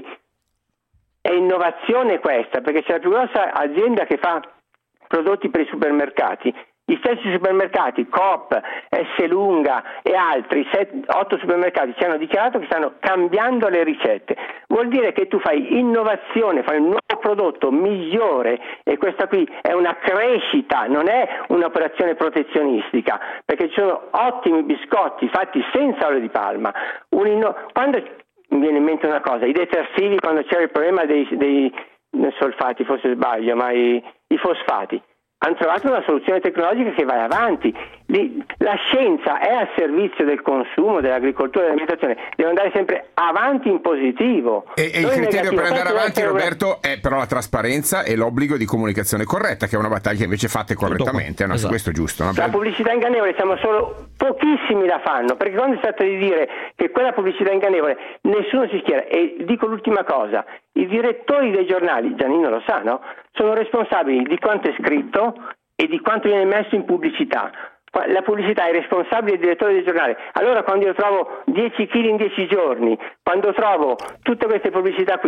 è innovazione questa, perché c'è la più grossa azienda che fa prodotti per i supermercati, gli stessi supermercati, Coop, Esselunga e altri, 8 supermercati ci hanno dichiarato che stanno cambiando le ricette. Vuol dire che tu fai innovazione, fai un nuovo prodotto migliore, e questa qui è una crescita, non è un'operazione protezionistica, perché ci sono ottimi biscotti fatti senza olio di palma. Quando mi viene in mente una cosa, i detersivi, quando c'era il problema dei solfati, forse sbaglio, ma i fosfati, hanno trovato una soluzione tecnologica che va avanti. La scienza è al servizio del consumo, dell'agricoltura e dell'alimentazione, deve andare sempre avanti in positivo. E il criterio per andare avanti, Roberto, è però la trasparenza e l'obbligo di comunicazione corretta, che è una battaglia che invece fate correttamente, no? Su questo è giusto, no? La pubblicità ingannevole siamo solo pochissimi la fanno, perché quando si tratta di dire che quella pubblicità è ingannevole nessuno si schiera. E dico l'ultima cosa, i direttori dei giornali, Giannino lo sa, no? Sono responsabili di quanto è scritto e di quanto viene messo in pubblicità. La pubblicità è responsabile del direttore del giornale. Allora quando io trovo 10 kg in 10 giorni, quando trovo tutte queste pubblicità qui,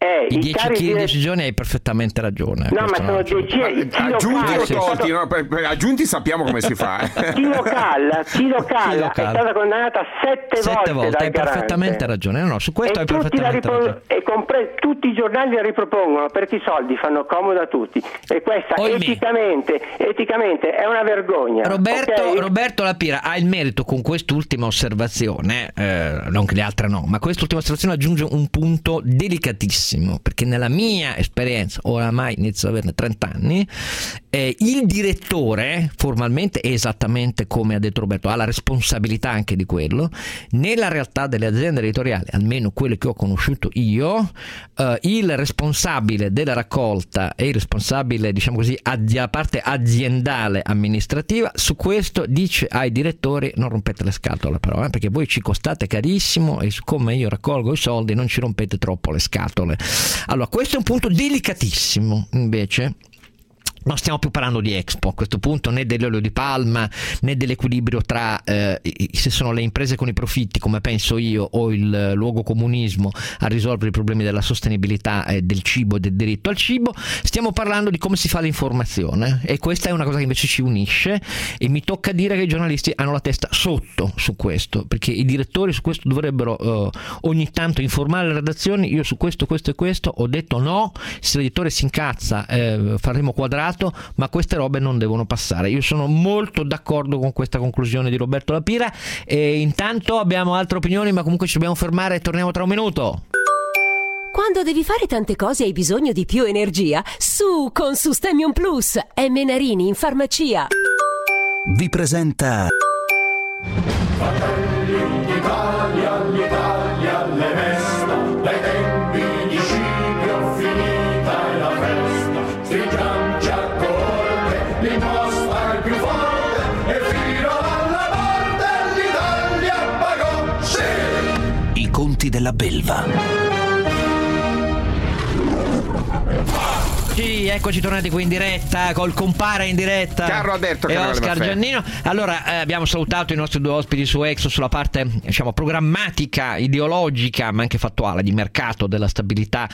I 10 kg in 10 giorni hai perfettamente ragione. No, ma sono 10 aggiunti o tolti? No? Aggiunti sappiamo come si fa. Chilo Calla è stata condannata 7 volte. Hai perfettamente ragione. No, su questo hai perfettamente ragione. Tutti i giornali la ripropongono perché i soldi fanno comodo a tutti. E questa eticamente è una vergogna. Roberto Lapira ha il merito con quest'ultima osservazione, non che le altre no, ma quest'ultima osservazione aggiunge un punto delicatissimo, perché nella mia esperienza, oramai inizio ad averne 30 anni, il direttore formalmente, esattamente come ha detto Roberto, ha la responsabilità anche di quello. Nella realtà delle aziende editoriali, almeno quelle che ho conosciuto io, il responsabile della raccolta e il responsabile, diciamo così, della parte aziendale amministrativa, su questo dice ai direttori: non rompete le scatole però, perché voi ci costate carissimo e siccome io raccolgo i soldi non ci rompete troppo le scatole. Allora, questo è un punto delicatissimo. Invece non stiamo più parlando di Expo a questo punto, né dell'olio di palma, né dell'equilibrio tra se sono le imprese con i profitti, come penso io, o il luogo comunismo a risolvere i problemi della sostenibilità del cibo e del diritto al cibo. Stiamo parlando di come si fa l'informazione, e questa è una cosa che invece ci unisce, e mi tocca dire che i giornalisti hanno la testa sotto su questo, perché i direttori su questo dovrebbero ogni tanto informare le redazioni: io su questo e questo ho detto no, se l'editore si incazza faremo quadrato, ma queste robe non devono passare. Io sono molto d'accordo con questa conclusione di Roberto Lapira, e intanto abbiamo altre opinioni, ma comunque ci dobbiamo fermare e torniamo tra un minuto. Quando devi fare tante cose e hai bisogno di più energia, su con Sustemium Plus e Menarini in farmacia. Vi presenta Fratelli d'Italia, l'Italia le mesta, dai tempi di Scipio finita è la festa, stringiamoci a corte, l'imposta è più forte e fino alla morte l'Italia pagò, sì! I conti della belva. Sì, eccoci tornati qui in diretta col compare in diretta Carlo Alberto e Oscar Giannino. Allora, abbiamo salutato i nostri due ospiti su Expo sulla parte, diciamo, programmatica, ideologica, ma anche fattuale, di mercato, della stabilità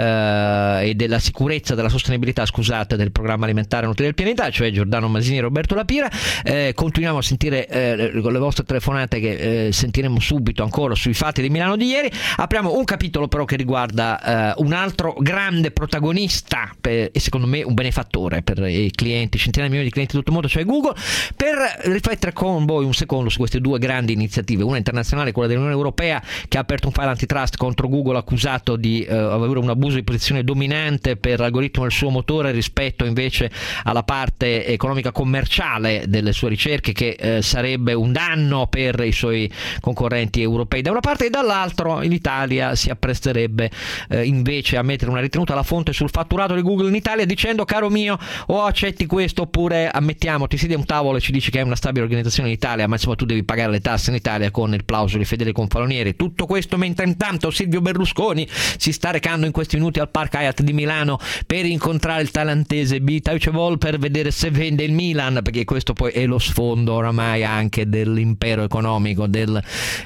e della sicurezza, della sostenibilità, scusate, del programma alimentare nutrile del pianeta, cioè Giordano Masini e Roberto Lapira. Continuiamo a sentire con le vostre telefonate che sentiremo subito ancora sui fatti di Milano di ieri. Apriamo un capitolo però che riguarda un altro grande protagonista e secondo me un benefattore per i clienti, centinaia di milioni di clienti di tutto il mondo, cioè Google, per riflettere con voi un secondo su queste due grandi iniziative, una internazionale, quella dell'Unione Europea, che ha aperto un file antitrust contro Google accusato di avere un abuso di posizione dominante per l'algoritmo del suo motore rispetto invece alla parte economica commerciale delle sue ricerche, che sarebbe un danno per i suoi concorrenti europei da una parte, e dall'altro l'Italia si appresterebbe invece a mettere una ritenuta alla fonte sul fatturato di Google in Italia, dicendo: caro mio, o accetti questo oppure ammettiamo, ti siedi a un tavolo e ci dici che è una stabile organizzazione in Italia, ma insomma tu devi pagare le tasse in Italia con il plauso di Fedele Confalonieri. Tutto questo mentre intanto Silvio Berlusconi si sta recando in questi minuti al Park Hyatt di Milano per incontrare il thailandese Bitauchevol per vedere se vende il Milan, perché questo poi è lo sfondo oramai anche dell'impero economico del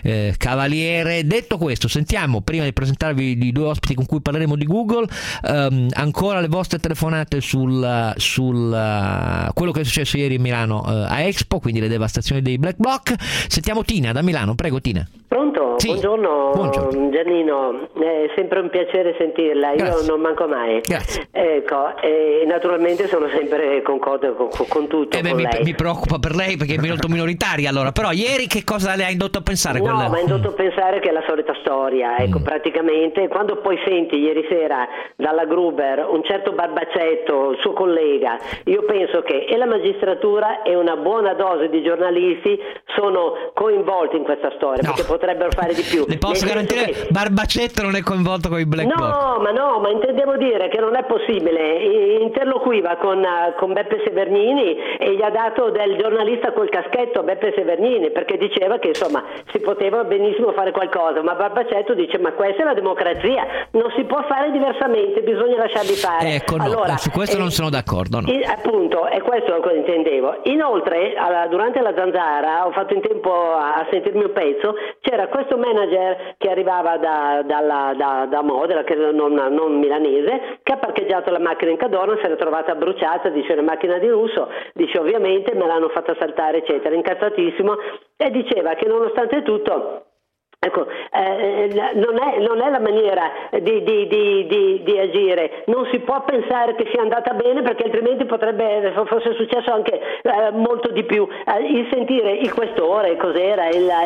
cavaliere. Detto questo, sentiamo, prima di presentarvi i due ospiti con cui parleremo di Google, ancora le vostre telefonate sul quello che è successo ieri in Milano a Expo, quindi le devastazioni dei Black Bloc. Sentiamo Tina da Milano, prego Tina. Pronto? Sì. Buongiorno Giannino, è sempre un piacere sentirla. Grazie. Io non manco mai. Grazie. Ecco, naturalmente sono sempre concorde con tutto. Con lei. Mi preoccupa per lei perché è molto minoritaria, allora. Però ieri che cosa le ha indotto a pensare? No, mi ha indotto a pensare che è la solita storia. Ecco, praticamente quando poi senti ieri sera dalla Gruber un certo Barbacetto, il suo collega, io penso che e la magistratura e una buona dose di giornalisti sono coinvolti in questa storia, perché potrebbero fare di più. Le posso garantire che Barbacetto non è coinvolto con i Black Bloc. No, ma intendevo dire che non è possibile. Interloquiva con Beppe Severnini e gli ha dato del giornalista col caschetto a Beppe Severnini, perché diceva che insomma si poteva benissimo fare qualcosa, ma Barbacetto dice: ma questa è la democrazia, non si può fare diversamente, bisogna lasciarli fare. Ecco, no, allora, su questo non sono d'accordo. No. Appunto, è questo cosa intendevo. Inoltre, durante la zanzara, ho fatto in tempo a sentirmi un pezzo, c'era questo manager che arrivava da Modena, che non milanese, che ha parcheggiato la macchina in Cadorna, si era trovata bruciata, dice una macchina di lusso, dice ovviamente me l'hanno fatta saltare, eccetera, incazzatissimo, e diceva che nonostante tutto, ecco, non è la maniera di agire, non si può pensare che sia andata bene, perché altrimenti fosse successo anche molto di più. Il sentire il questore, cos'era,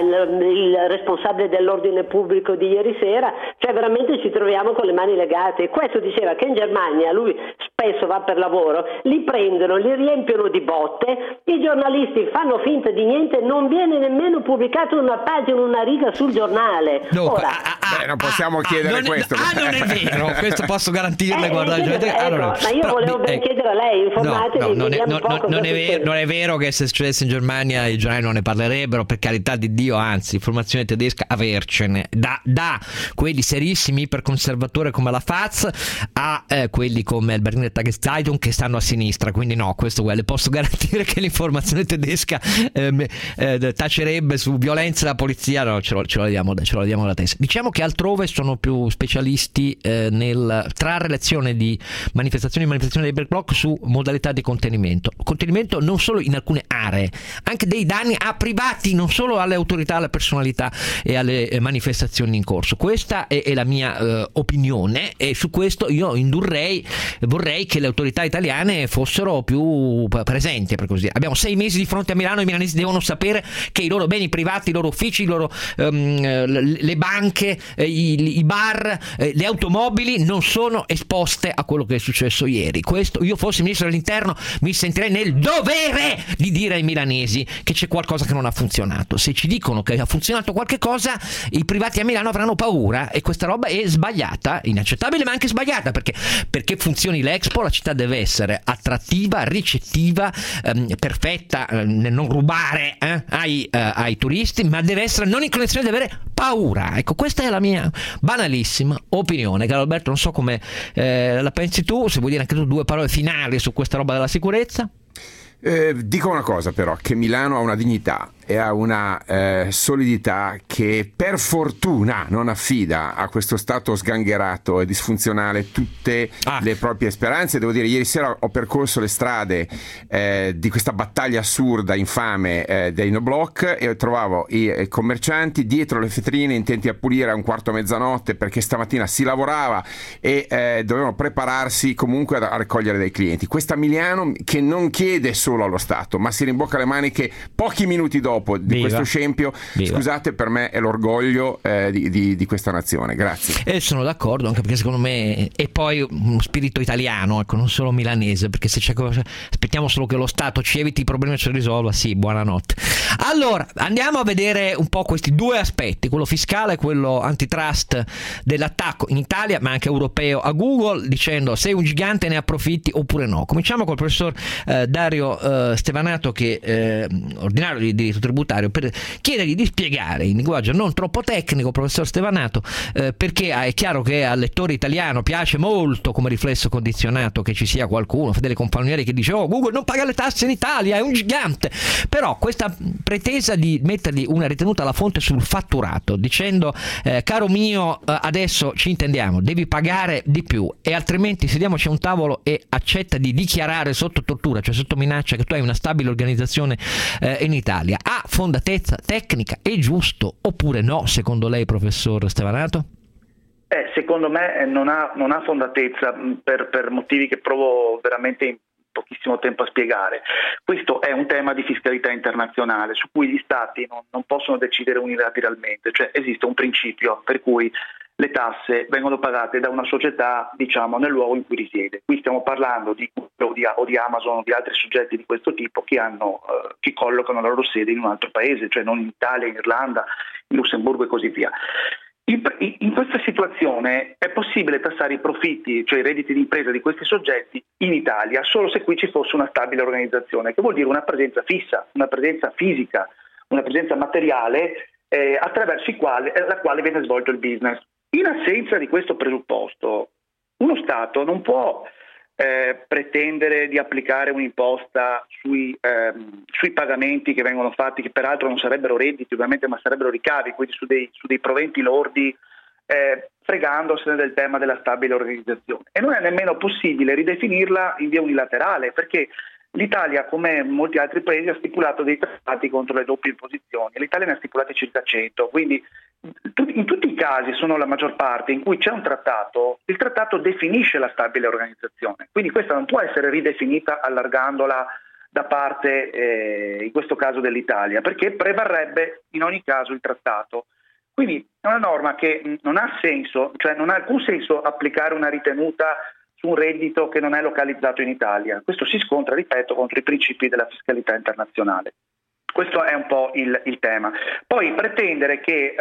il responsabile dell'ordine pubblico di ieri sera, cioè veramente ci troviamo con le mani legate. Questo diceva che in Germania, lui spesso va per lavoro, li prendono, li riempiono di botte, i giornalisti fanno finta di niente, non viene nemmeno pubblicata una pagina, una riga sul giornale. Ora, non possiamo chiedere questo. Non è vero, questo posso garantirle. Allora, ma io volevo ben chiedere a lei, informatevi. Non è vero che se succedesse in Germania i giornali non ne parlerebbero, per carità di Dio, anzi, informazione tedesca avercene, da quelli serissimi iperconservatori come la FAZ a quelli come il Berliner Tageszeitung che stanno a sinistra, quindi no, questo le posso garantire che l'informazione tedesca tacerebbe su violenza della polizia, no, ce lo diamo da testa. Diciamo che altrove sono più specialisti nel trarre lezione di manifestazioni dei black bloc su modalità di contenimento non solo in alcune aree, anche dei danni a privati, non solo alle autorità, alle personalità e alle manifestazioni in corso. Questa è la mia opinione, e su questo io vorrei che le autorità italiane fossero più presenti, per così dire. Abbiamo 6 mesi di fronte a Milano, i milanesi devono sapere che i loro beni privati, i loro uffici, i loro le banche, i bar, le automobili non sono esposte a quello che è successo ieri. Questo, io fossi ministro dell'interno, mi sentirei nel dovere di dire ai milanesi che c'è qualcosa che non ha funzionato. Se ci dicono che ha funzionato qualche cosa, i privati a Milano avranno paura, e questa roba è sbagliata, inaccettabile, ma anche sbagliata, perché funzioni l'Expo, la città deve essere attrattiva, ricettiva, perfetta nel non rubare ai turisti, ma deve essere non in condizione di avere paura. Ecco, questa è la mia banalissima opinione. Caro Alberto, non so come la pensi tu, se vuoi dire anche tu 2 parole finali su questa roba della sicurezza. Dico una cosa però, che Milano ha una dignità e ha una solidità che per fortuna non affida a questo stato sgangherato e disfunzionale tutte le proprie speranze. Devo dire, ieri sera ho percorso le strade di questa battaglia assurda, infame dei no block, e trovavo i commercianti dietro le vetrine intenti a pulire a 1:15 mezzanotte, perché stamattina si lavorava e dovevano prepararsi comunque a raccogliere dei clienti. Questa Milano che non chiede solo allo Stato, ma si rimbocca le maniche pochi minuti dopo di questo scempio. Scusate, per me è l'orgoglio di questa nazione. Grazie. E sono d'accordo, anche perché secondo me è poi uno spirito italiano, ecco, non solo milanese, perché se c'è cosa, aspettiamo solo che lo Stato ci eviti i problemi e ci risolva, sì, buonanotte. Allora, andiamo a vedere un po' questi 2 aspetti, quello fiscale e quello antitrust dell'attacco in Italia, ma anche europeo, a Google, dicendo: sei un gigante, ne approfitti oppure no. Cominciamo col professor Dario Stevanato, che è ordinario di diritto tributario, per chiedergli di spiegare in linguaggio non troppo tecnico, professor Stevanato, perché è chiaro che al lettore italiano piace molto come riflesso condizionato che ci sia qualcuno, Fedele Compagnieri, che dice: oh, Google non paga le tasse in Italia, è un gigante. Però questa pretesa di mettergli una ritenuta alla fonte sul fatturato, dicendo caro mio, adesso ci intendiamo, devi pagare di più, e altrimenti sediamoci a un tavolo e accetta di dichiarare sotto tortura, cioè sotto minaccia, che tu hai una stabile organizzazione in Italia, ha fondatezza tecnica? È giusto oppure no, secondo lei, professor Stevanato? Secondo me non ha fondatezza per motivi che provo veramente in pochissimo tempo a spiegare. Questo è un tema di fiscalità internazionale su cui gli Stati non possono decidere unilateralmente, cioè esiste un principio per cui le tasse vengono pagate da una società, diciamo, nel luogo in cui risiede. Qui stiamo parlando di Google o di Amazon o di altri soggetti di questo tipo che collocano la loro sede in un altro paese, cioè non in Italia, in Irlanda, in Lussemburgo e così via. In questa situazione è possibile tassare i profitti, cioè i redditi di impresa di questi soggetti in Italia, solo se qui ci fosse una stabile organizzazione, che vuol dire una presenza fissa, una presenza fisica, una presenza materiale attraverso la quale viene svolto il business. In assenza di questo presupposto, uno Stato non può pretendere di applicare un'imposta sui pagamenti che vengono fatti, che peraltro non sarebbero redditi ovviamente, ma sarebbero ricavi, quindi su dei proventi lordi, fregandosene del tema della stabile organizzazione. E non è nemmeno possibile ridefinirla in via unilaterale, perché l'Italia, come molti altri paesi, ha stipulato dei trattati contro le doppie imposizioni. L'Italia ne ha stipulati circa 100, quindi in tutti i casi, sono la maggior parte, in cui c'è un trattato, il trattato definisce la stabile organizzazione. Quindi questa non può essere ridefinita allargandola da parte, in questo caso, dell'Italia, perché prevarrebbe in ogni caso il trattato. Quindi è una norma che non ha senso, cioè non ha alcun senso applicare una ritenuta su un reddito che non è localizzato in Italia. Questo si scontra, ripeto, contro i principi della fiscalità internazionale. Questo è un po' il tema. Poi pretendere che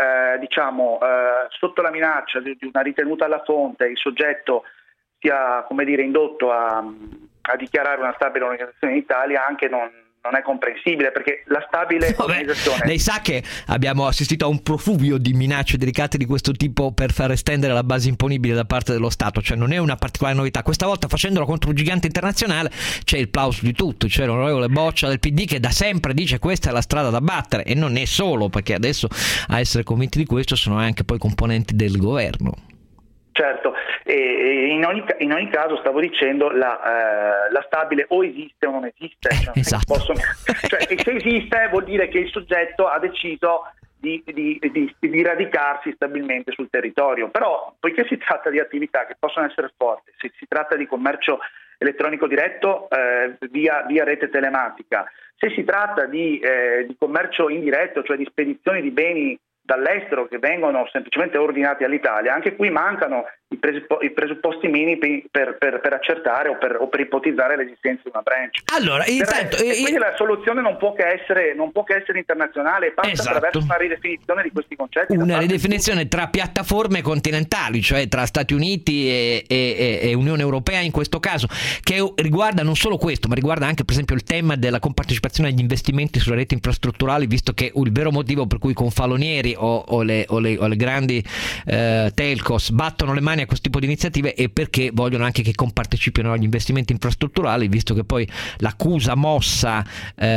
sotto la minaccia di una ritenuta alla fonte il soggetto sia, come dire, indotto a dichiarare una stabile organizzazione in Italia anche non è comprensibile, perché la stabile organizzazione... Lei sa che abbiamo assistito a un profluvio di minacce delicate di questo tipo per far estendere la base imponibile da parte dello Stato, cioè non è una particolare novità. Questa volta, facendolo contro un gigante internazionale, c'è il plauso di tutti, c'è l'onorevole Boccia del PD che da sempre dice questa è la strada da battere, e non è solo, perché adesso a essere convinti di questo sono anche poi componenti del governo. Certo, e in ogni caso stavo dicendo la stabile o esiste o non esiste, esatto. E se esiste vuol dire che il soggetto ha deciso di radicarsi stabilmente sul territorio, però poiché si tratta di attività che possono essere forti, se si tratta di commercio elettronico diretto via rete telematica, se si tratta di commercio indiretto, cioè di spedizioni di beni dall'estero che vengono semplicemente ordinati all'Italia, anche qui mancano i presupposti minimi per accertare o per ipotizzare l'esistenza di una branch. Allora, quindi la soluzione non può che essere internazionale, passa attraverso una ridefinizione di questi concetti. Una ridefinizione tra piattaforme continentali, cioè tra Stati Uniti e Unione Europea in questo caso, che riguarda non solo questo, ma riguarda anche per esempio il tema della compartecipazione agli investimenti sulle reti infrastrutturali, visto che il vero motivo per cui confalonieri o le grandi telcos battono le mani a questo tipo di iniziative è perché vogliono anche che compartecipino agli investimenti infrastrutturali, visto che poi l'accusa mossa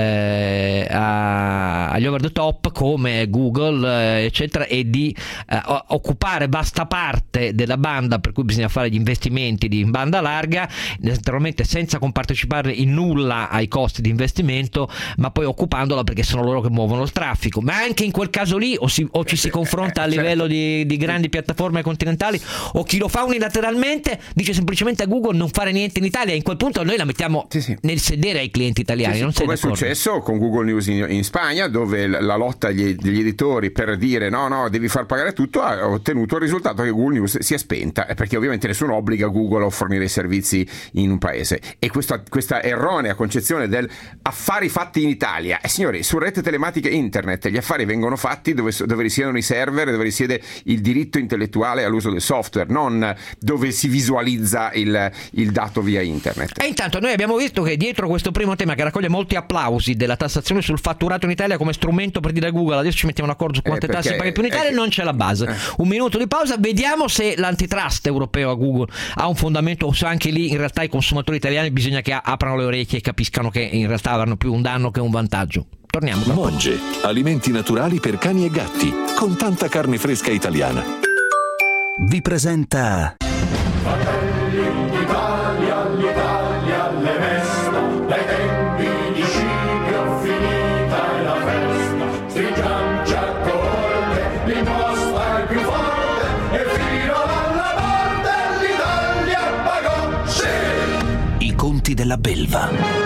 agli over the top come Google eccetera è di occupare vasta parte della banda per cui bisogna fare gli investimenti in banda larga, naturalmente senza compartecipare in nulla ai costi di investimento, ma poi occupandola perché sono loro che muovono il traffico. Ma anche in quel caso lì o ci si confronta a livello di grandi piattaforme continentali, o chi lo fa unilateralmente dice semplicemente a Google non fare niente in Italia. In quel punto noi la mettiamo nel sedere ai clienti italiani. Non come è successo con Google News in Spagna, dove la lotta degli editori per dire no devi far pagare tutto ha ottenuto il risultato che Google News si è spenta, perché ovviamente nessuno obbliga Google a fornire i servizi in un paese, e questa erronea concezione del affari fatti in Italia, signori, su rete telematica internet gli affari vengono fatti dove risiedono i server, dove risiede il diritto intellettuale all'uso del software, non dove si visualizza il dato via internet. E intanto noi abbiamo visto che dietro questo primo tema, che raccoglie molti applausi, della tassazione sul fatturato in Italia come strumento per dire a Google adesso ci mettiamo d'accordo su quante tasse paghi più in Italia, non c'è la base. Un minuto di pausa, vediamo se l'antitrust europeo a Google ha un fondamento o se anche lì in realtà i consumatori italiani bisogna che aprano le orecchie e capiscano che in realtà avranno più un danno che un vantaggio. Torniamo. Monge, alimenti naturali per cani e gatti, con tanta carne fresca italiana. Vi presenta Fratelli d'Italia, l'Italia le mesta, dai tempi di Scipio finita è la festa, stringiamoci a corte, l'imposta è più forte, e fino alla morte l'Italia pagò, sì! I conti della belva.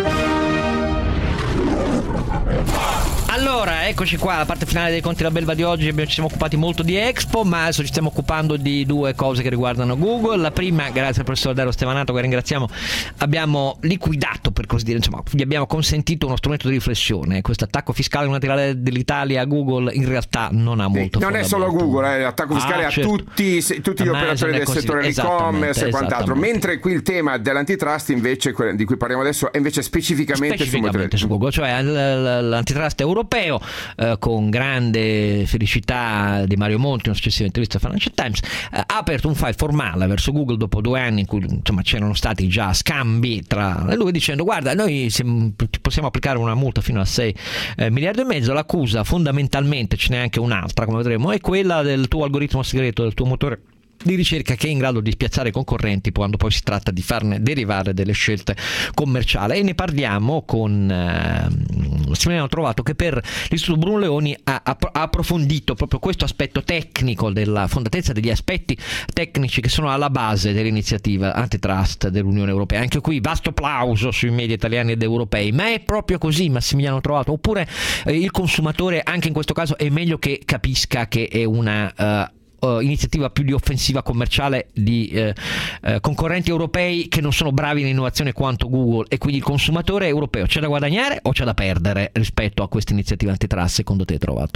Allora, eccoci qua, la parte finale dei conti della belva di oggi. Ci siamo occupati molto di Expo, ma adesso ci stiamo occupando di due cose che riguardano Google. La prima, grazie al professor Dario Stevanato, che ringraziamo, abbiamo liquidato, per così dire, insomma, gli abbiamo consentito uno strumento di riflessione. Questo attacco fiscale unilaterale dell'Italia a Google in realtà non ha molto non è solo Google, l'attacco fiscale a tutti gli operatori del settore e-commerce e quant'altro, mentre qui il tema dell'antitrust invece, di cui parliamo adesso, è invece specificamente su Google, cioè l'antitrust europeo europeo, con grande felicità di Mario Monti, in una successiva intervista al Financial Times, ha aperto un file formale verso Google dopo 2 anni in cui insomma c'erano stati già scambi tra lui, dicendo: guarda, noi possiamo applicare una multa fino a 6 miliardi e mezzo. L'accusa fondamentalmente, ce n'è anche un'altra come vedremo, è quella del tuo algoritmo segreto, del tuo motore di ricerca, che è in grado di spiazzare i concorrenti quando poi si tratta di farne derivare delle scelte commerciali. E ne parliamo con Massimiliano Trovato, che per l'Istituto Bruno Leoni ha approfondito proprio questo aspetto tecnico della fondatezza degli aspetti tecnici che sono alla base dell'iniziativa antitrust dell'Unione Europea. Anche qui vasto plauso sui media italiani ed europei. Ma è proprio così, Massimiliano Trovato? Oppure il consumatore anche in questo caso è meglio che capisca che è una iniziativa più di offensiva commerciale di concorrenti europei che non sono bravi in innovazione quanto Google, e quindi il consumatore europeo c'è da guadagnare o c'è da perdere rispetto a questa iniziativa antitrust, secondo te, Trovato?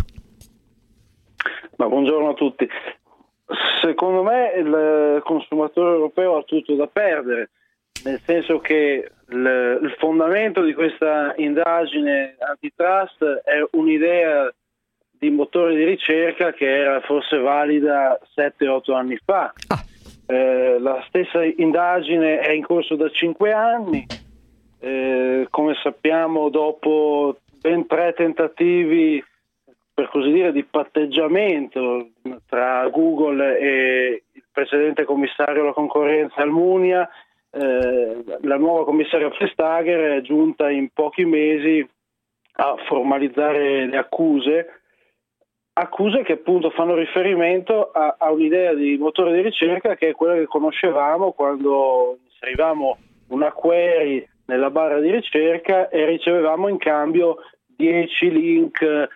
Ma buongiorno a tutti. Secondo me il consumatore europeo ha tutto da perdere, nel senso che il fondamento di questa indagine antitrust è un'idea di motore di ricerca che era forse valida 7-8 anni fa. La stessa indagine è in corso da 5 anni. Come sappiamo, dopo ben 3 tentativi, per così dire, di patteggiamento tra Google e il precedente commissario alla concorrenza Almunia, la nuova commissaria Vestager è giunta in pochi mesi a formalizzare le accuse che appunto fanno riferimento a un'idea di motore di ricerca che è quella che conoscevamo quando inserivamo una query nella barra di ricerca e ricevevamo in cambio 10 link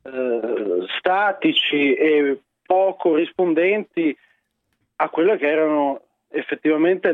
statici e poco rispondenti a quelle che erano effettivamente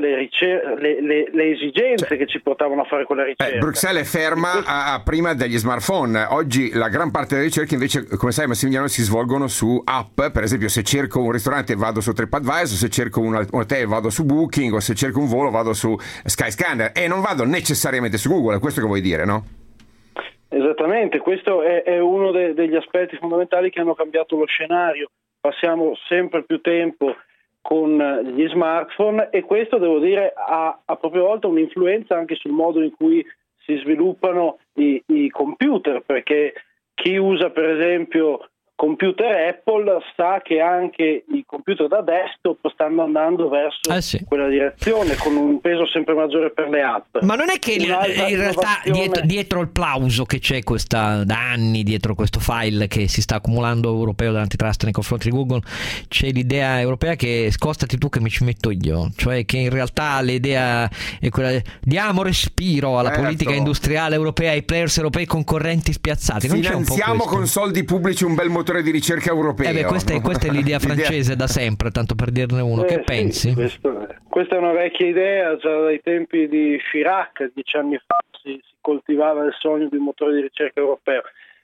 le esigenze che ci portavano a fare quella ricerca. Bruxelles è ferma prima degli smartphone. Oggi la gran parte delle ricerche invece, come sai Massimiliano, si svolgono su app. Per esempio, se cerco un ristorante vado su TripAdvisor, se cerco un hotel vado su Booking, o se cerco un volo vado su Skyscanner, e non vado necessariamente su Google. È questo che vuoi dire, no? Esattamente, questo è uno degli aspetti fondamentali che hanno cambiato lo scenario. Passiamo sempre più tempo con gli smartphone e questo, devo dire, ha a propria volta un'influenza anche sul modo in cui si sviluppano i computer, perché chi usa per esempio computer Apple sa che anche i computer da desktop stanno andando verso quella direzione, con un peso sempre maggiore per le app. Ma non è che in realtà dietro il plauso che c'è da anni dietro questo file che si sta accumulando europeo dell'antitrust nei confronti di Google, c'è l'idea europea che scostati tu che mi ci metto io, cioè che in realtà l'idea è quella di diamo respiro alla politica industriale europea, ai players europei concorrenti spiazzati. Non finanziamo con soldi pubblici un bel motore di ricerca europeo. Questa è l'idea francese da sempre, tanto per dirne uno. Che pensi? Questa è una vecchia idea, già dai tempi di Chirac, 10 anni fa si coltivava il sogno di un motore di ricerca europeo.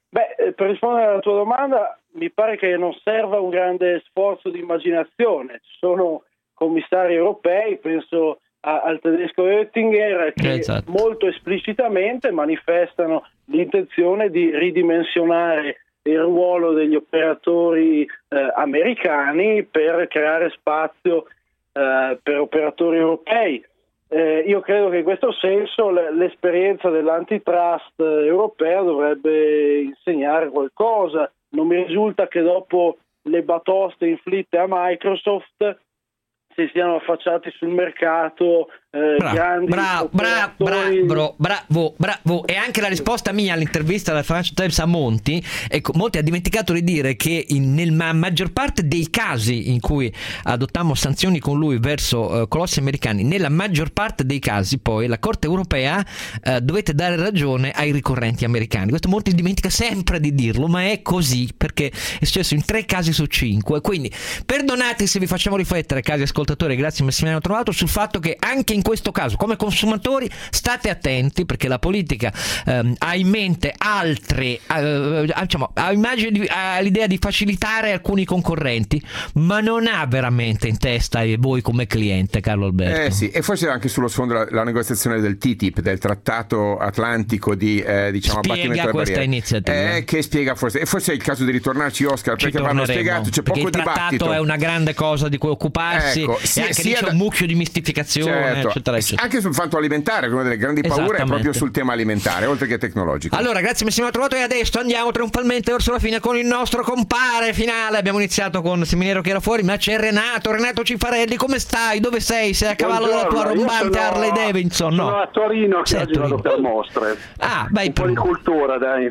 Per rispondere alla tua domanda, mi pare che non serva un grande sforzo di immaginazione. Ci sono commissari europei, penso al tedesco Oettinger, che molto esplicitamente manifestano l'intenzione di ridimensionare il ruolo degli operatori americani per creare spazio per operatori europei. Io credo che in questo senso l'esperienza dell'antitrust europea dovrebbe insegnare qualcosa. Non mi risulta che dopo le batoste inflitte a Microsoft si siano affacciati sul mercato bravo. E anche la risposta mia all'intervista della Financial Times a Monti, ecco, Monti ha dimenticato di dire che nella maggior parte dei casi in cui adottammo sanzioni con lui verso colossi americani, nella maggior parte dei casi poi la Corte europea dovete dare ragione ai ricorrenti americani. Questo Monti dimentica sempre di dirlo, ma è così perché è successo in 3 casi su 5. Quindi perdonate se vi facciamo riflettere, cari ascoltatori, grazie Massimiliano Trovato, sul fatto che anche in questo caso come consumatori state attenti, perché la politica ha in mente altre, ha l'idea di facilitare alcuni concorrenti, ma non ha veramente in testa voi come cliente, Carlo Alberto. Sì, e forse anche sullo sfondo la negoziazione del TTIP, del trattato atlantico di abbattimento delle questa iniziativa che spiega forse è il caso di ritornarci, Oscar, perché vanno spiegato, c'è poco dibattito. Il trattato è una grande cosa di cui occuparsi, e anche lì c'è un mucchio di mistificazione, eccetera, eccetera. Anche sul fatto alimentare, una delle grandi paure è proprio sul tema alimentare, oltre che tecnologico. Allora, grazie, mi sembra trovato, e adesso andiamo trionfalmente verso la fine con il nostro compare finale. Abbiamo iniziato con Seminero che era fuori, ma c'è Renato Cifarelli, come stai? Dove sei? Sei a cavallo della tua rombante Harley Davidson? No, sono a Torino, che oggi vado per mostre. Un po' di cultura, dai.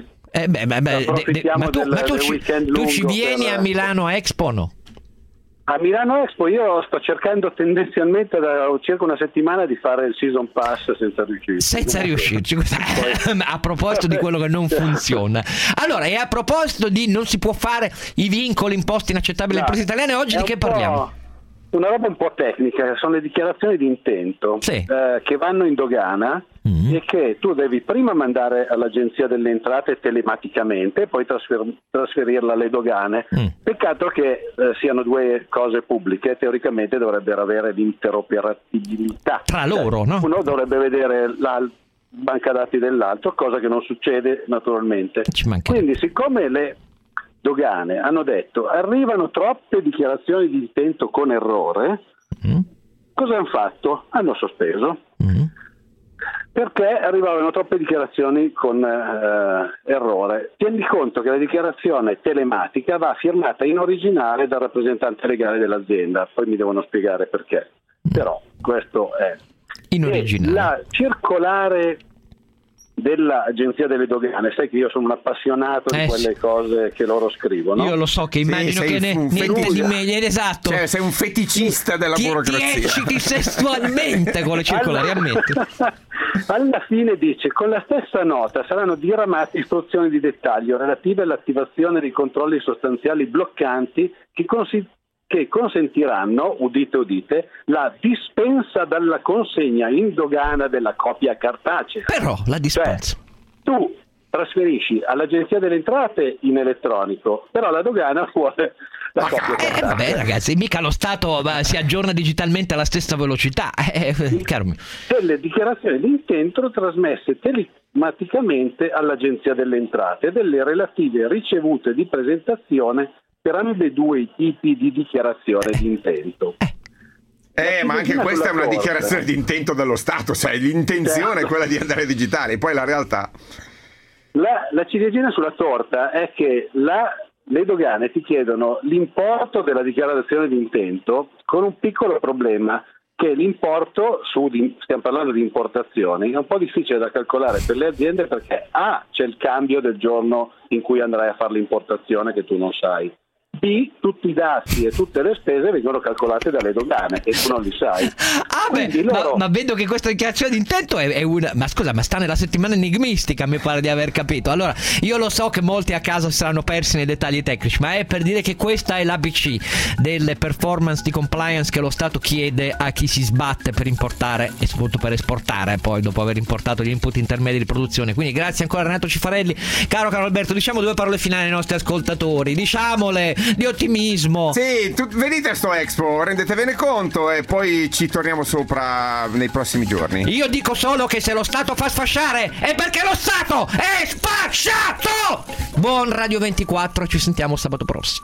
Ma tu ci vieni a Milano Expo, no? A Milano Expo io sto cercando tendenzialmente da circa una settimana di fare il season pass senza riuscirci. A proposito di quello che non funziona, allora, e a proposito di non si può fare i vincoli imposti inaccettabili alle imprese italiane, oggi di che parliamo? Una roba un po' tecnica, sono le dichiarazioni di intento che vanno in dogana e che tu devi prima mandare all'Agenzia delle Entrate telematicamente e poi trasferirla alle dogane. Peccato che siano due cose pubbliche, teoricamente dovrebbero avere l'interoperabilità tra loro, no? Uno dovrebbe vedere la banca dati dell'altro, cosa che non succede naturalmente. Quindi, siccome le dogane hanno detto arrivano troppe dichiarazioni di intento con errore, cosa hanno fatto? Hanno sospeso, perché arrivavano troppe dichiarazioni con errore. Tieni conto che la dichiarazione telematica va firmata in originale dal rappresentante legale dell'azienda, poi mi devono spiegare perché, però questo è in originale. La circolare dell'Agenzia delle Dogane, sai che io sono un appassionato di quelle cose che loro scrivono. Io lo so, che immagino che niente di meglio, esatto. Cioè, sei un feticista della burocrazia. Ti ecciti sessualmente con le circolari, ammetti. Alla fine dice: con la stessa nota saranno diramate istruzioni di dettaglio relative all'attivazione dei controlli sostanziali bloccanti che consentiranno, udite, la dispensa dalla consegna in dogana della copia cartacea. Però la dispensa. Cioè, tu trasferisci all'Agenzia delle Entrate in elettronico, però la dogana vuole la copia cartacea. Vabbè, ragazzi, mica lo Stato si aggiorna digitalmente alla stessa velocità. Delle dichiarazioni di intento trasmesse telematicamente all'Agenzia delle Entrate e delle relative ricevute di presentazione per ambedue i tipi di dichiarazione di intento. Ma anche questa è una dichiarazione di intento dello Stato, sai, l'intenzione è quella di andare digitale, poi la realtà. La ciliegina sulla torta è che le dogane ti chiedono l'importo della dichiarazione di intento, con un piccolo problema, che l'importo, stiamo parlando di importazioni, è un po' difficile da calcolare per le aziende, perché c'è il cambio del giorno in cui andrai a fare l'importazione che tu non sai. B, tutti i dazi e tutte le spese vengono calcolate dalle dogane e tu non li sai. Ma vedo che questa dichiarazione di intento è una... Ma scusa, ma sta nella settimana enigmistica, mi pare di aver capito. Allora, io lo so che molti a casa si saranno persi nei dettagli tecnici, ma è per dire che questa è l'ABC delle performance di compliance che lo Stato chiede a chi si sbatte per importare e soprattutto per esportare poi dopo aver importato gli input intermedi di produzione. Quindi grazie ancora Renato Cifarelli. Caro Alberto, diciamo due parole finali ai nostri ascoltatori, diciamole, di ottimismo. Sì, venite a sto Expo, rendetevene conto e poi ci torniamo sopra nei prossimi giorni. Io dico solo che se lo Stato fa sfasciare è perché lo Stato è sfasciato. Buon Radio 24, ci sentiamo sabato prossimo.